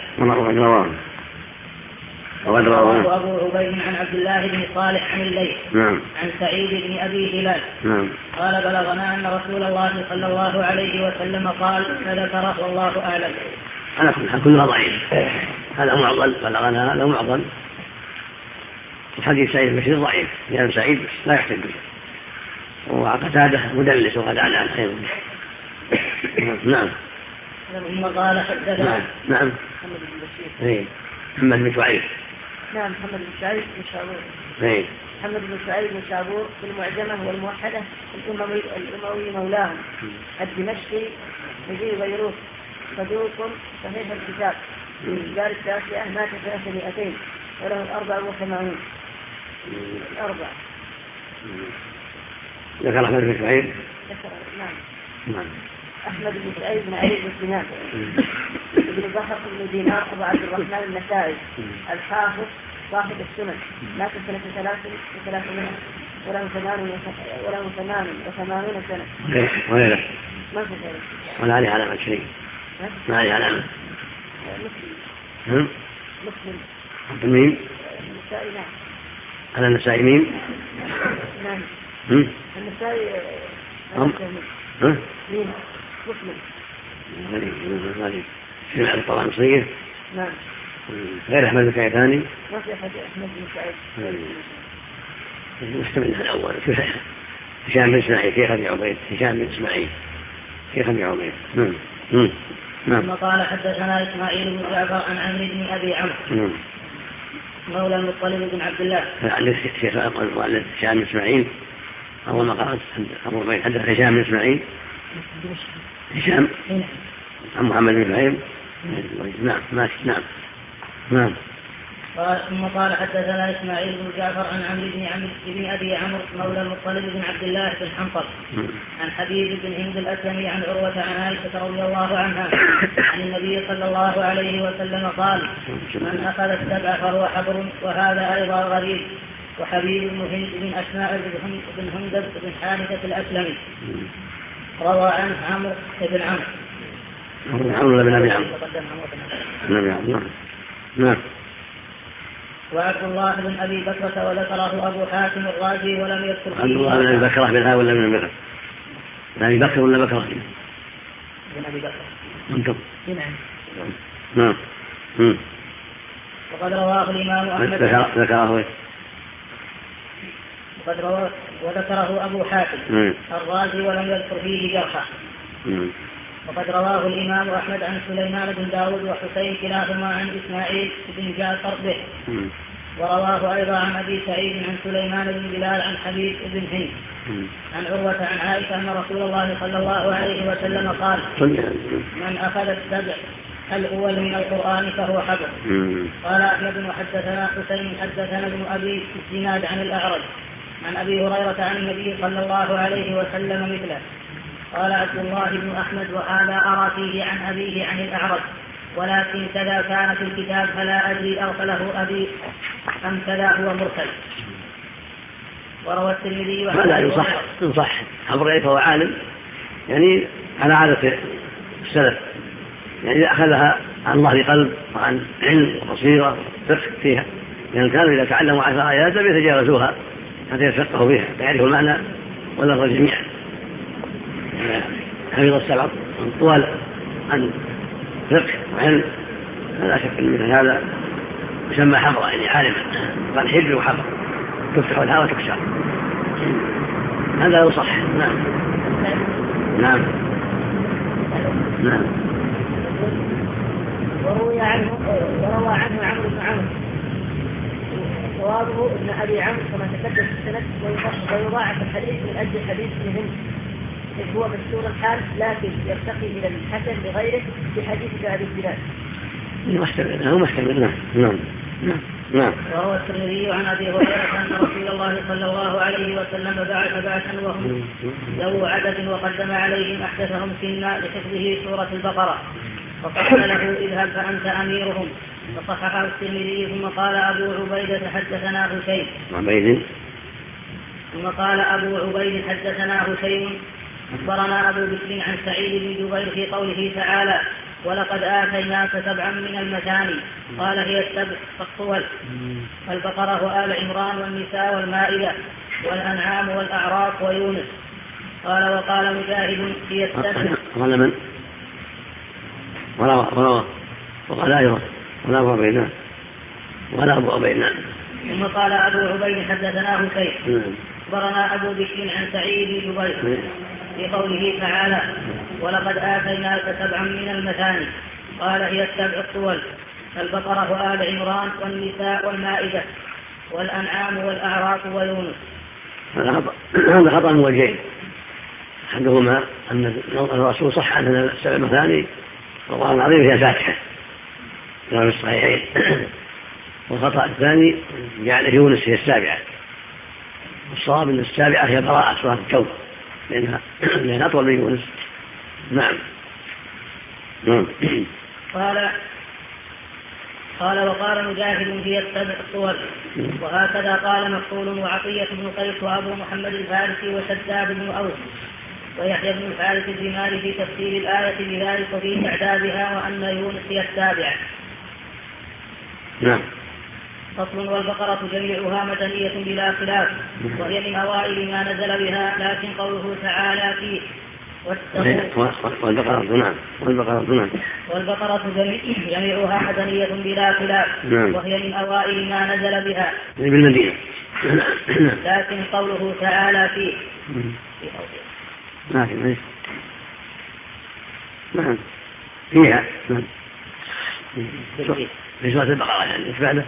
وقد رواه أبو عبيد عن عبد الله بن صالح عن الليث عن سعيد بن أبي هلال. قال: بلغنا أن رسول الله صلى الله عليه وسلم قال فذكره والله أعلم. أنا كلها ضعيف. هذا معضل. بلغنا هذا معضل. الحديث سعيد بن بشير ضعيف لأن سعيد لا يحتج به، وقتاده مدلس وقد على الخير. نعم. ثم قال: حدثنا نعم. محمد بن شعيب. نعم. محمد بن سعيد بن شابور. محمد بن سعيد بن شابور في المعجمة والموحدة الأموي مولاهم الدمشقي مجيء بيروت صدوق صحيح الكتاب في الدار التاسعة مات 300 وله 84. ذكر أحمد بن شعيب. نعم. أحمد بن سعيد بن علي بن سنان ابن بحر بن دينار أبو عبد الرحمن النسائي الحافظ صاحب السنن مات سنة 300 وله 88 سنة. وغيره. ما في غيره. ولا عليه علامة شيء. ما عليه علامة. مسلم. مين؟ النسائي. نعم. على النسائي مين؟ نعم. النسائي. مين؟ مسلم. في بعض الطبعا مصرية. نعم. غير أحمد بن سعيد ثاني. ما في أحد أحمد بن سعيد. مستمع الأول. هشام بن إسماعيل شيخ أبي عبيد. هشام بن إسماعيل شيخ أبي عبيد. ثم قال: حدثنا إسماعيل بن جعفر عن عمرو بن أبي عمرو مولى المطلب بن عبد الله. شيخ المؤلف هشام بن إسماعيل. أول ما قرأت أبو عبيد حدث هشام بن إسماعيل. هشام عن محمد بن شعيب. نعم. نعم. ثم قال: حدثنا إسماعيل بن جعفر عن عمرو بن أبي عمرو مولى المطلب بن عبد الله بن حنطب عن حبيب بن هند الأسلمي عن عروة عن عائشة رضي الله عنها عن النبي صلى الله عليه وسلم قال: من أخذ السبع فهو حبر. وهذا أيضا غريب. وحبيب بن هند بن أسماء بن هندب بن حارثة الأسلمي روى عنه عمرو بن عمرو بن أبي عمرو. نعم. وعبد الله بن أبي بكرة وذكره أبو حاتم الرازي ولم يذكر فيه. عبد الله بن أبي بكرة بالهاء ولا من بكر؟ بن أبي بكر ولا بكرة؟ بن أبي بكر. أنتم. نعم. وقد رواه الإمام أحمد. ذكره. وقد رواه وذكره أبو حاتم الرازي ولم يذكر فيه جرحا. وقد رواه الإمام أحمد عن سليمان بن داود وحسين كلاهما عن إسماعيل بن جعفر به. ورواه أيضا عن أبي سعيد عن سليمان بن بلال عن حبيب بن هند عن عروة عن عائشة أن رسول الله صلى الله عليه وسلم قال من أخذ السبع الأول من القرآن فهو حفظ. قال أحمد وحدثنا حسين حدثنا ابن أبي الزناد عن الأعرج عن أبي هريرة عن النبي صلى الله عليه وسلم مثله. قال عبد الله بن أحمد وهذا أرى فيه عن أبيه عن الأعرج ولكن كذا كان في الكتاب فلا أدري أرسله أبي أم كذا هو مرسل. وروى الترمذي هذا إن صح حفظ فهو عالم يعني على عادة السلف يعني إذا أخذها عن ظهر قلب وعن علم وبصيرة وفقه فيها لأن كانوا إذا تعلموا 10 آيات لم يتجاوزوها حتى يفقهوا فيها فيعرفوا المعنى واللفظ جميعا. حفظ السبع طوال عن فقه وعلم لا شك من هذا يسمى حفظ يعني عالما قال حفظ وحفظ تفتح الهوى وتكسر هذا يصح. نعم نعم نعم. وروى عنه عمرو بن عمرو صوابه ان ابي عمرو كما تقدم في السند ويضاعف الحديث من اجل حديث مهم إذ هو مشهور الحال لكن يرتقي الى الحسن لغيره في حديث ابي الزناد. هو محتمل. نعم نعم. وروى الترمذي عن ابي هريره ان رسول الله صلى الله عليه وسلم بعث بعثا وهم ذو عدد وقدم عليهم احدثهم سنا لحفظه سوره البقره فقال له اذهب فانت اميرهم فصححه الترمذي ثم قال ابو عبيده حدثنا هشيم حدثنا هشيم اخبرنا ابو بكر عن سعيد بن جبير في قوله تعالى ولقد آتيناك 7 من المثاني قال هي السبع فالطول البقرة وآل عمران والنساء والمائدة والأنعام والأعراف ويونس. قال وقال مجاهد هي السبع. قال من؟ وقال أيضا ولا أبو عبيد. ثم قال أبو عبيد حدثنا هشيم أخبرنا أبو بكر عن سعيد بن جبير في قوله تعالى ولقد آتيناك 7 من المثاني قال هي السبع الطول البقرة وآل عمران والنساء والمائدة والأنعام والأعراف ويونس. هذا خطأ موجهين أحدهما أن الرسول صح أن 7 مثاني القرآن العظيم فيها فاتحة في الصحيحين والخطأ الثاني جعل يونس هي السابعة والصواب أن السابعة هي براءة سورة الكون لأنها أطول من يونس. نعم. قال وقال مجاهد هي السبع الطول وهكذا قال مقتول وعطية بن قيس وأبو محمد الفارسي وشداد بن أوس ويحيى بن الحارث الزماري في تفسير الآية بذلك وفي إعدادها وأن يونس هي السابعة. نعم. فصل والبقرة جميعها مدنية بلا خلاف وهي من أوائل ما نزل بها لكن قوله تعالى فيه والبقرة جميعها مدنية بلا خلاف وهي من أوائل ما نزل بها بالمدينة لكن قوله تعالى فيه نعم فيها في سورة البقرة يعني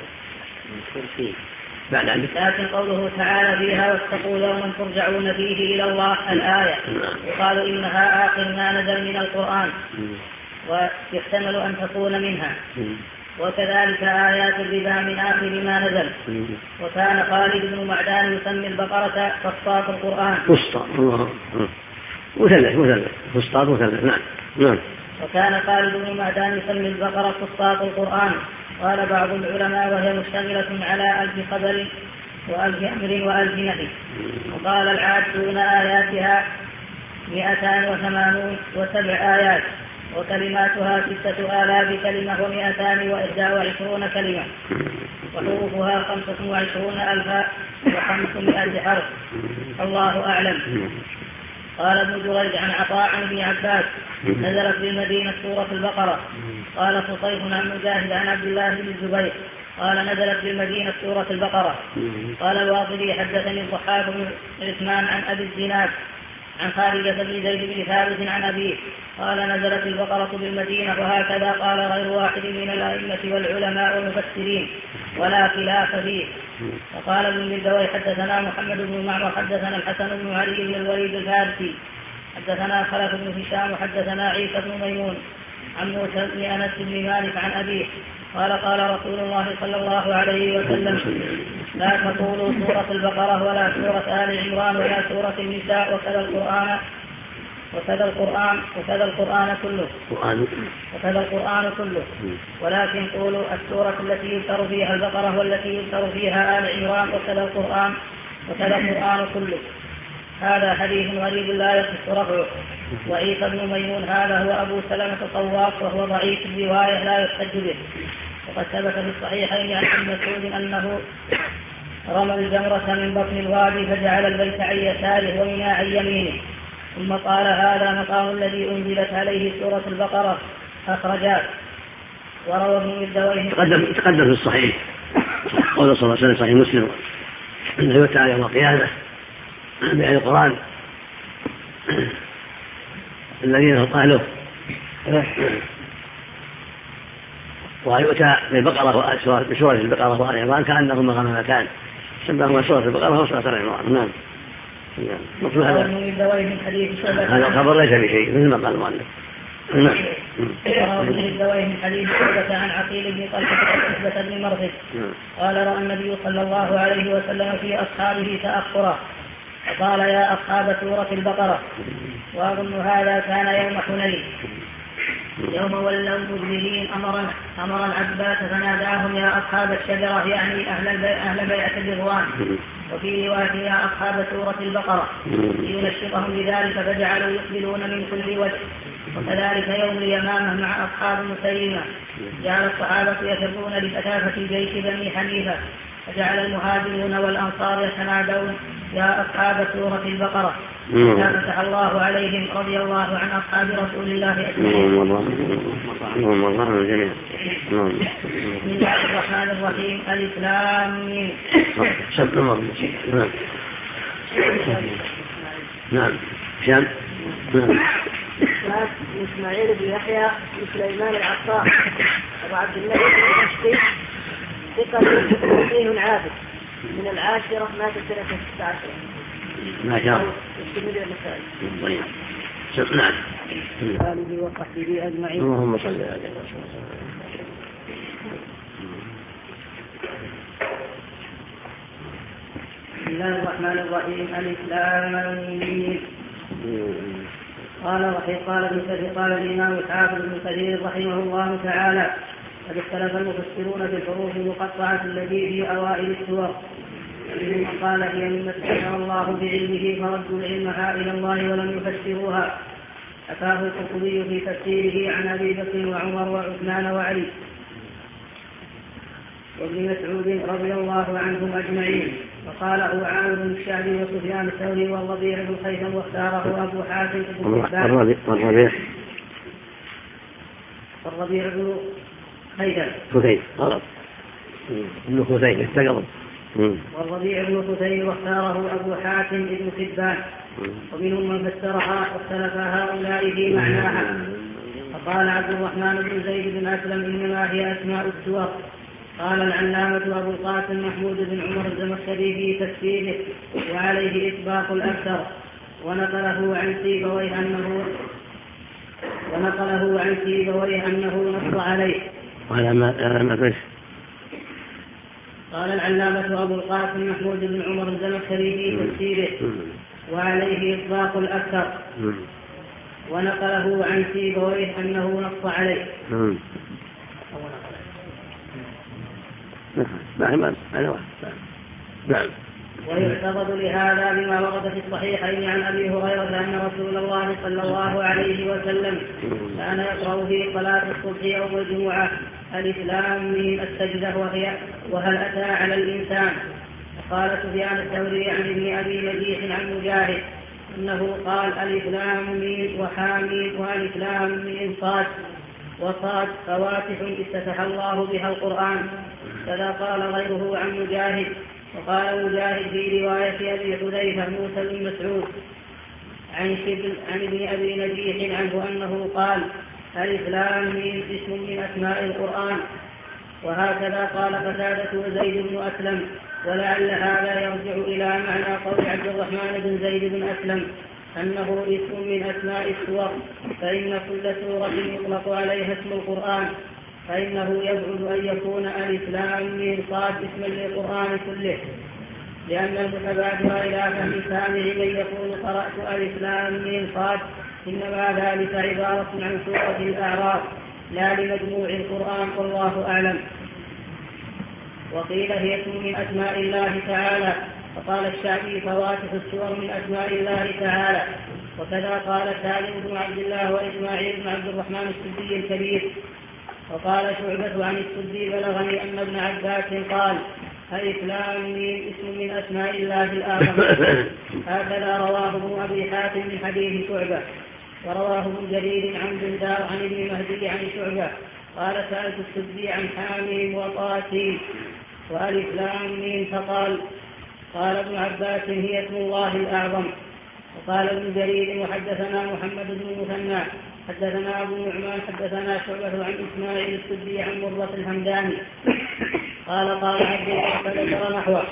بعد ذلك لكن قوله تعالى فيها واتقوا يوما ترجعون فيه إلى الله الآية يقال إنها آخر ما نزل من القرآن ويحتمل أن تكون منها وكذلك آيات الربا من آخر ما نزل. وكان خالد بن معدان يسمي البقرة فسطاط القرآن فسطاط مثلث. نعم. وكان خالد بن معدان يسمي البقرة فسطاط القرآن. قال بعض العلماء وهي مشتملة على 1000 خبر و1000 أمر و1000 نهي. وقال العادون آياتها 287 آيات وكلماتها 6000 كلمة و221 كلمة وحروفها 25,500 حرف. الله أعلم. قال ابن جريج عن عطاء عن ابن عباس نزلت بالمدينة سورة البقرة. قال فصيح عن مجاهد عن عبد الله بن الزبير قال نزلت بالمدينة سورة البقرة. قال الواقدي حدثني الضحاك بن عثمان عن أبي الزناد عن خارجة بن زيد بن ثابت عن أبيه قال نزلت البقرة بالمدينة وهكذا قال غير واحد من الأئمة والعلماء والمفسرين ولا خلاف فيه. وقال ابن الدوي حدثنا محمد بن معمر حدثنا الحسن بن علي بن الوليد الفارسي حدثنا خلف بن هشام وحدثنا عيسى بن ميمون عن موسى بن أنس بن مالك عن أبيه قال قال رسول الله صلى الله عليه وسلم لا تقولوا سورة البقرة ولا سورة آل عمران ولا سورة النساء وكذا القرآن كله ولكن قولوا السورة التي يذكر فيها البقرة والتي يذكر فيها آل عمران وكذا القرآن كله. هذا حديث غريب لا يصح رفعه. وعيسى بن ميمون هذا هو أبو سلمة الطواف وهو ضعيف الرواية لا يحتج به. وقد ثبت في الصحيحين عن ابن مسعود أنه رمى الجمرة من بطن الوادي فجعل البيت عن يساره ومنى عن يمينه ثم قال هذا مقام الذي أنزلت عليه سورة البقرة أخرجاه. وروى ابن الدويه تقدم في الصحيح قول صلى الله عليه وسلم صحيح مسلم أنه يؤتى يوم القيامة بأهل القرآن الذين قالوا ويؤتى بالبقرة بسورة البقرة وآل عمران كأنهما غمامتان سماهما سورة البقرة وسورة آل عمران. نعم. هذا الخبر ليس بشيء مثل ما قال المؤلف. وروى ابن الدويه من حديث شعبة عن عقيل بن طلحة وعتبة بن مرثد قال رأى النبي صلى الله عليه وسلم في أصحابه تأخرا فقال يا أصحاب سورة البقرة. وأظن هذا كان يوم حنين يوم ولوا مدبرين أمر العباس فناداهم يا أصحاب الشجرة يعني أهل بيعة الرضوان وفي رواية يا أصحاب سورة البقرة لينشطهم بذلك فجعلوا يقبلون من كل وجه. وكذلك يوم اليمامة مع أصحاب مسيلمة جعل الصحابة يفرون لكثافة جيش بني حنيفة فجعل المهاجرون والأنصار يتنادون يا أصحاب سورة البقرة فتح الله عليهم رضي الله عن أصحاب رسول الله أجمعين. بسم الله الرحمن الرحيم. الإسلام نعم شام إسماعيل بن يحيى سليمان العطار أبو عبد الله الدمشقي ثقة فقيه عابد من العاشرة مات سنة 16. ما شاء الله. نعم. آله وصحبه أجمعين. اللهم صل على سيدنا. بسم الله الرحمن الرحيم. الإسلام. قال الإمام الحافظ ابن كثير رحمه الله تعالى قد اختلف المفسرون في الحروف المقطعة التي في أوائل السور منهم من قال هي مما استثنى الله بعلمه فردوا علمها إلى الله ولم يفسروها. حكاه القرطبي في تفسيره عن أبي بكر وعمر وعثمان وعلي وابن مسعود رضي الله عنهم أجمعين. وقاله عامر بن الشعبي وسفيان الثوري والربيع بن خيثم واختاره أبو حاتم بن حبان والربيع بن خيثم غلط ابن خثيم استقرب والربيع بن خثيم واختاره أبو حاتم بن حبان ومنهم من فسرها واختلف هؤلاء في معناها. فقال عبد الرحمن بن زيد بن أسلم إنما هي أسماء السور. قال العلامة أبو القاسم محمود بن عمر الزمخشري في تفسيره وعليه إطباق الأكثر ونقله عن سيبويه أنه نص عليه. قال العلامة أبو القاسم محمود بن عمر الزمخشري في تفسيره وعليه إطباق الأكثر ونقله عن سيبويه أنه نص عليه. نعم. ويعتقد لهذا بما ورد في الصحيحين عن أبي هريرة أن رسول الله صلى الله عليه وسلم كان يقرأ في صلاة الصبح يوم الجمعة الإسلام من السجدة وهل أتى على الإنسان. وقال سفيان الثوري عن ابن أبي نجيح عن مجاهد أنه قال الإسلام من وحامين والإسلام من صاد وصاد فواتح افتتح الله بها القرآن. كذا قال غيره عن مجاهد. وقال مجاهد في رواية أبي حذيفة موسى بن مسعود عن ابن أبي نجيح عنه أنه قال: ألف لام ميم اسم من أسماء القرآن. وهكذا قال قتادة وزيد بن أسلم، ولعل هذا يرجع إلى معنى قول عبد الرحمن بن زيد بن أسلم أنه اسم من أسماء السور، فإن كل سورة يطلق عليها اسم القرآن، فإنه يبعد أن يكون ألف لام ميم صاد اسما للقرآن كله، لأن المتبادر إلى فهم سامع من يقول قرأت ألف لام ميم صاد إنما ذلك عبارة عن سورة الأعراف لا لمجموع القرآن، والله أعلم. وقيل هي اسم من أسماء الله تعالى، فقال الشعبي: فواتح السور من أسماء الله تعالى. وكذا قال سالم بن عبد الله وإسماعيل بن عبد الرحمن السدي الكبير. وقال شعبة عن السدي: بلغني أن ابن عباس قال: ألف لام ميم اسم من أسماء الله الأعظم. هكذا رواه ابن أبي حاتم من حديث شعبة. ورواه ابن جرير عن بندار عن ابن مهدي عن شعبة قال: سألت السدي عن حاميم وطاسين وألف لام ميم، فقال: قال ابن عباس: هي اسم الله الأعظم. وقال ابن جرير: وحدثنا محمد بن المثنى حدثنا أبو نعمان حدثنا شعبة عن إسماعيل السدي عن مرة الهمداني قال عبد الله فذكر نحوه.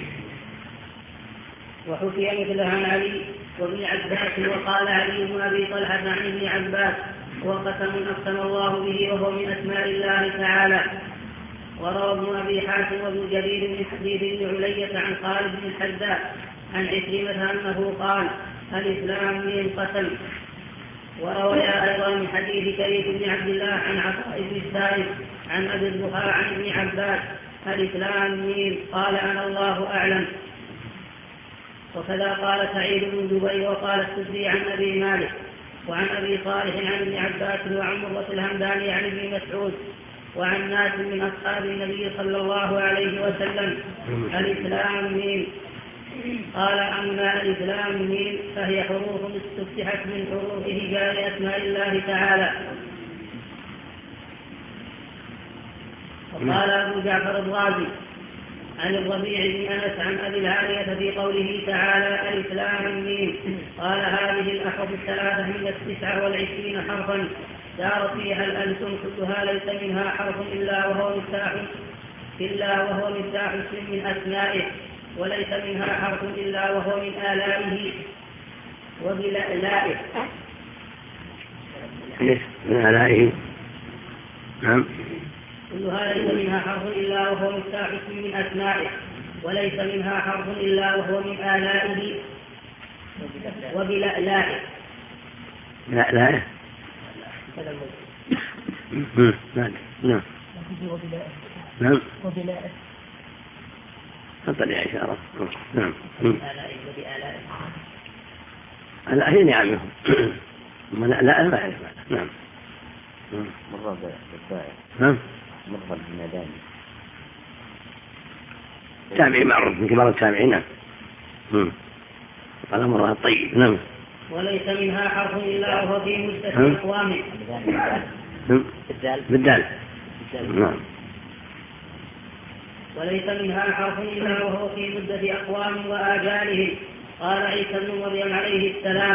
وحكي مثله عن علي وابن عباس. وقال علي بن أبي طلحة عن ابن عباس: وقسم أقسم الله به وهو من أسماء الله تعالى. وروى ابن أبي حاتم وابن جرير من حديث ابن علية عن خالد بن الحذاء عن عكرمة أنه قال: ألف لام ميم قسم. وروى أيضا من حديث كريم بن عبد الله عن عطاء بن السائب عن أبي الضحى عن ابن عباس: ألف لام ميم قال: أنا الله أعلم. وكذا قال سعيد بن جبير. وقال السدي عن أبي مالك وعن أبي صالح عن ابن عباس وعن مرة الهمداني عن ابن مسعود وعن ناس من أصحاب النبي صلى الله عليه وسلم: ألف لام ميم. قال: أما ألف لام ميم فهي حروف استفتحت من حروف هجاء أسماء الله تعالى. وقال أبو جعفر الرازي عن الربيع بن أنس عن أبي العالية في قوله تعالى: ألف لام ميم، قال: هذه الأحرف 3 من 29 حرفا دارت فيها الألسن كلها ليس منها حرف إلا وهو مفتاح اسم من أسمائه، وليس منها حرف إلا وهو من آلائه وبلائه. من آلائه، نعم. كلها ليس منها حرف إلا وهو مفتاح اسم من أسمائه، وليس منها حرف إلا وهو من آلائه وبلائه. لائه. نعم. نعم. وبلائه. تطلع إشارة. نعم. آلائه وبآلائه. الآية نعمه. لا ما يعرف. نعم. مرة بالسائر. نعم. مرة بالمداني. تابعي معروف من كبار التابعين. نعم. قال مرة الطيب. نعم. وليس منها حرف إلا وهو في مدة أقوام. بالدال. نعم. وليس منها حرف إلا وهو في مدة أقوام وآجالهم. قال عيسى بن مريم عليه السلام: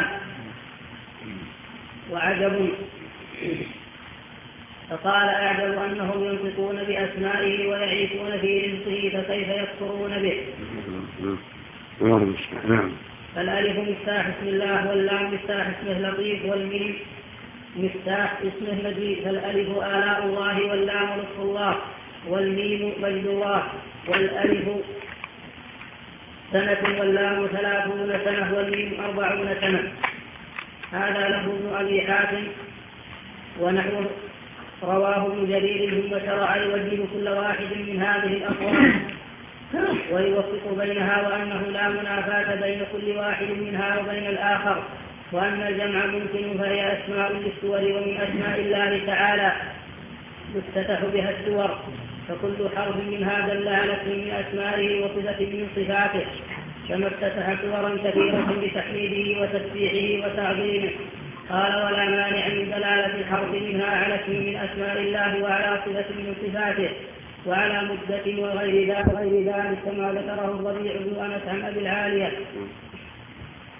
وعجب. فقال: أعجب أنهم ينطقون بأسمائه ويعيشون في رزقه فكيف يكفرون به. نعم. فالألف مفتاح اسم الله، واللام مفتاح اسمه لطيف، والميم مفتاح اسمه مجيد. فالألف آلاء الله، واللام لطف الله، والميم مجد الله، والألف سنة، واللام 30 سنة، والميم 40 سنة. هذا له ابن أبي حاتم ونحوه رواه ابن جرير، ثم شرع يوجه كل واحد من هذه الأقوال ويوفق بينها، وأنه لا منافاة بين كل واحد منها وبين الآخر، وأن الجمع ممكن، فهي أسماء للسور ومن أسماء الله تعالى يفتتح بها السور، فكل حرف منها دل على اسم من أسمائه وصفة من صفاته، كما افتتح سورا كثيرة بتحميده وتسبيحه وتعظيمه. قال: ولا مانع من دلالة الحرف منها على اسم من أسماء الله وعلى صفة من صفاته وعلى مدة وغير ذلك كما ذكره الربيع بن أنس عن أبي العالية.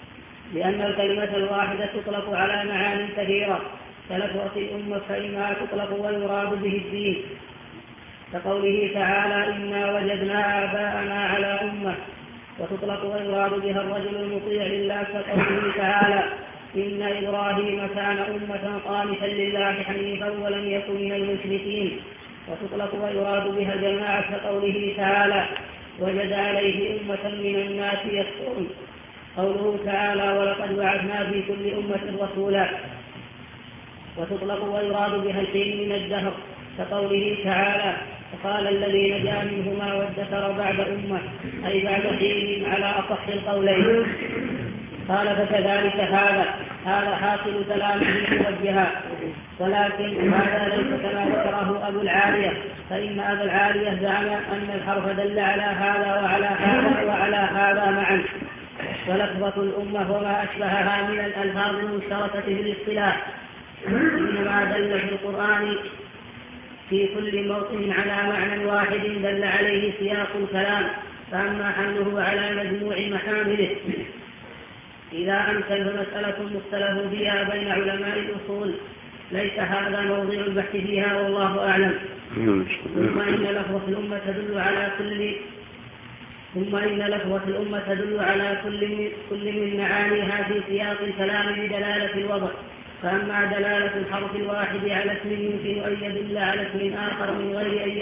لأن الكلمة الواحدة تطلق على معان كثيرة كلفظة الأمة، فإنها تطلق ويراد به الدين، كقوله تعالى إنا وجدنا آباءنا على أمة، وتطلق ويراد بها الرجل المطيع لله، كقوله تعالى إن إبراهيم كان أمة قانتا لله حنيفا ولم يكن من المشركين، وتطلق ويراد بها الجماعة، كقوله تعالى وجد عليه أمة من الناس يذكرون، قوله تعالى ولقد بعثنا في كل أمة رسولا. وتطلق ويراد بها الحين من الدهر، كقوله تعالى فقال الذي نجا منهما وادكر بعد أمة، أي بعد حين على أصح القولين. قال فكذلك هذا حاصل كلامه موجها، ولكن هذا ليس كما ذكره أبو العالية، فإن أبا العالية زعم أن الحرف دل على هذا وعلى هذا وعلى هذا معا، ولفظة الأمة وما أشبهها من الألفاظ المشتركة في الاصطلاح، إنما دل في القرآن في كل موطن على معنى واحد دل عليه سياق الكلام، فأما حمله على مجموع محامله إذا أمكن مسألة مختلف فيها بين علماء الأصول، ليس هذا موضع البحث فيها والله أعلم. ثم إن لفظة الأمة تدل على كل من معانيها في سياق الكلام بدلالة الوضع، فأما دلالة الحرف الواحد على اسم يمكن أن يدل على اسم آخر من غير أن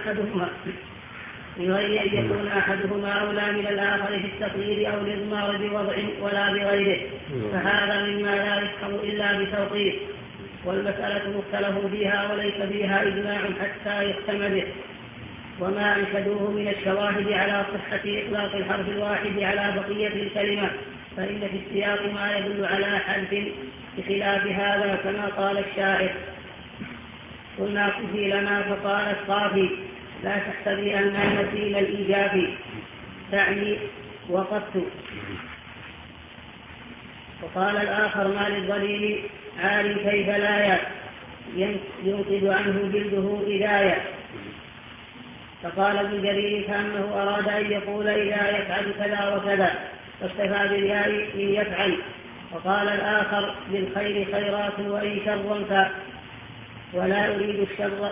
يكون أحدهما أولى من الآخر في التقييد أو الإضمار بوضع ولا بغيره، فهذا مما لا يفهم إلا بتوقيف، والمسألة مختلف فيها وليس فيها إجماع حتى يحكم به. وما أنشدوه من الشواهد على صحة إطلاق الحرف الواحد على بقية الكلمة، فإن في السياق ما يدل على حذف بخلاف هذا، كما قال الشاعر قلنا قفي لنا فقال الصافي لا تحسبي أن المسيل الإيجاب تعني وقفت. وقال الآخر ما للظليل عال كيف لا ينقذ عنه جلده إذاية، فقال ابن جرير كأنه أراد أن يقول إذا يفعل كذا وكذا، فاكتفى بالياء من يفعل. وقال الآخر للخير خيرات وإن شرا ولا أريد الشر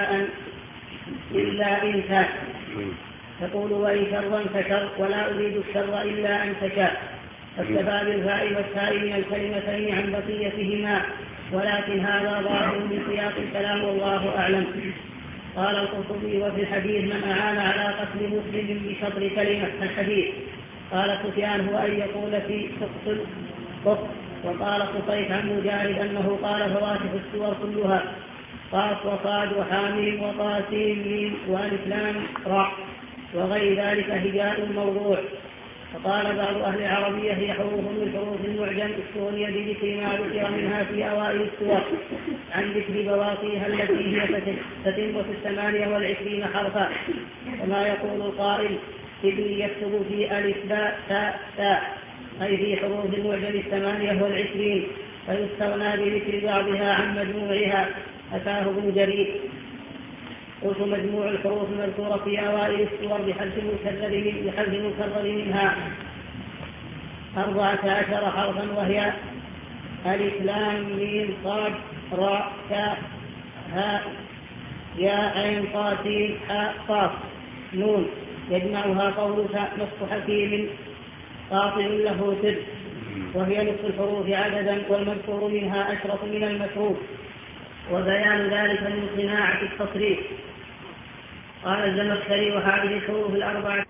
إلا إن كان، تقول وإن شرا فشر ولا أريد الشر إلا أن تشاء، فاكتفى بالفاء والتاء من الكلمتين عن بقيتهما، ولكن هذا ظاهر من سياق الكلام والله أعلم. قال القرطبي وفي الحديث من أعان على قتل مسلم بشطر كلمة الحديث. قال سفيان هو أن يقول في تقتل قف. وقال قصيت عن مجاهد أنه قال فواتح السور كلها قاف وصاد وحامل وطاسين ميم والف لام راء وغير ذلك هجاء موضوع. فقال بعض أهل العربية هي حروف من حروف المعجم استغني بذكر ما ذكر منها في أوائل السور عن ذكر بواقيها التي هي تتم في 28 حرفا، وما يقول القائل ابني يكتب في ألف باء تاء تاء، أي في حروف المعجم 28، فيستغنى بذكر بعضها عن مجموعها، أتاه ابن جرير. قلت مجموع الحروف المذكورة في أوائل السور بحذف المكرر منها 14 حرفا، وهي ألف لام ميم صاد راء تاء هاء ياء عين قاسين حاء قاف نون، يجمعها قولك نصف حكيم قاطع له سر، وهي نصف الحروف عددا، والمذكور منها أشرف من المشروط، وبيان ذلك من صناعة التصريف. قال الزمخشري وهذه الحروف الأربعة